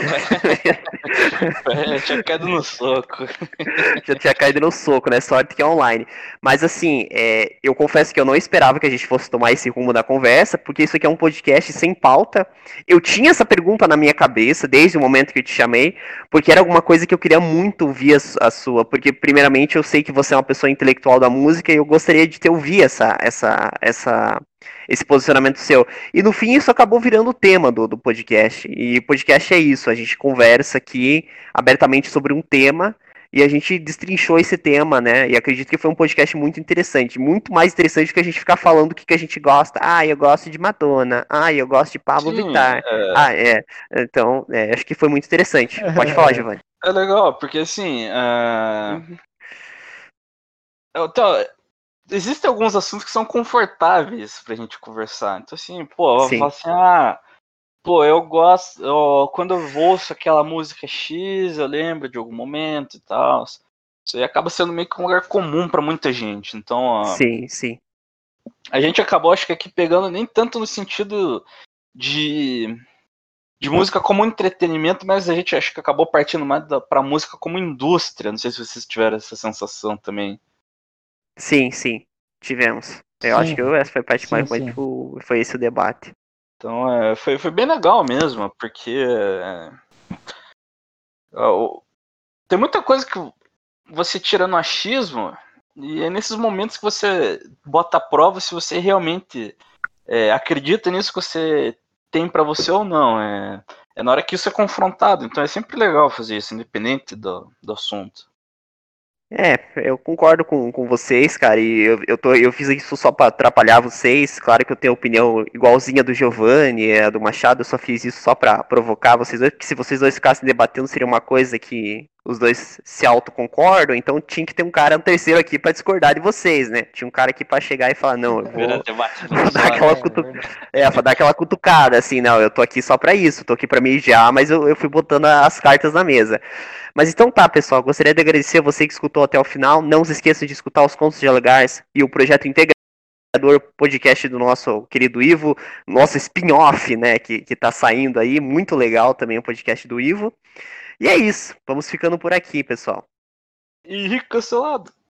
É, tinha caído no soco. Já tinha caído no soco, né? Sorte que é online. Mas assim, é, eu confesso que eu não esperava que a gente fosse tomar esse rumo da conversa, porque isso aqui é um podcast sem pauta. Eu tinha essa pergunta na minha cabeça desde o momento que eu te chamei, porque era alguma coisa que eu queria muito ouvir a, a sua. Porque, primeiramente, eu sei que você é uma pessoa intelectual da música e eu gostaria de ter ouvido essa, essa, essa esse posicionamento seu. E no fim isso acabou virando o tema do, do podcast. E podcast é isso, a gente conversa aqui abertamente sobre um tema e a gente destrinchou esse tema, né? E acredito que foi um podcast muito interessante. Muito mais interessante do que a gente ficar falando o que, que a gente gosta. Ah, eu gosto de Madonna. Ah, eu gosto de Pablo Sim, Vittar. é, Ah, é. Então, é, acho que foi muito interessante. Pode falar, Giovanni. é legal, porque assim. Uh... Então, existem alguns assuntos que são confortáveis pra gente conversar. Então, assim, pô, eu vou falar assim, ah, pô, eu gosto. Eu, quando eu ouço aquela música X, eu lembro de algum momento e tal. Isso aí acaba sendo meio que um lugar comum pra muita gente. Então, ó, Sim, sim. a gente acabou, acho que aqui pegando nem tanto no sentido de, de música como entretenimento, mas a gente acho que acabou partindo mais da, pra música como indústria. Não sei se vocês tiveram essa sensação também. Sim, sim. Tivemos. Eu acho Sim, que essa foi a parte sim, mais. sim. Foi esse o debate. Então, é, foi, foi bem legal mesmo, porque é, tem muita coisa que você tira no achismo, e é nesses momentos que você bota a prova se você realmente é, acredita nisso que você tem pra você ou não. É, é na hora que isso é confrontado. Então é sempre legal fazer isso, independente do, do assunto. É, eu concordo com, com vocês, cara, e eu, eu, tô, eu fiz isso só pra atrapalhar vocês. Claro que eu tenho opinião igualzinha do Giovanni, é, do Machado, eu só fiz isso só pra provocar vocês dois, porque se vocês dois ficassem debatendo seria uma coisa que os dois se autoconcordam, então tinha que ter um cara, um terceiro aqui pra discordar de vocês, né? Tinha um cara aqui pra chegar e falar, não, eu Vira vou, debate vou dar aquela É, cutu... verdade. é, pra dar aquela cutucada, assim, não, eu tô aqui só pra isso, tô aqui pra mediar, mas eu, eu fui botando as cartas na mesa. Mas então tá, pessoal, gostaria de agradecer a você que escutou até o final. Não se esqueçam de escutar os Contos Dialogares e o projeto Integrador, podcast do nosso querido Ivo, nosso spin-off, né, que, que tá saindo aí, muito legal também o podcast do Ivo. E é isso, vamos ficando por aqui, pessoal. E rico cancelado.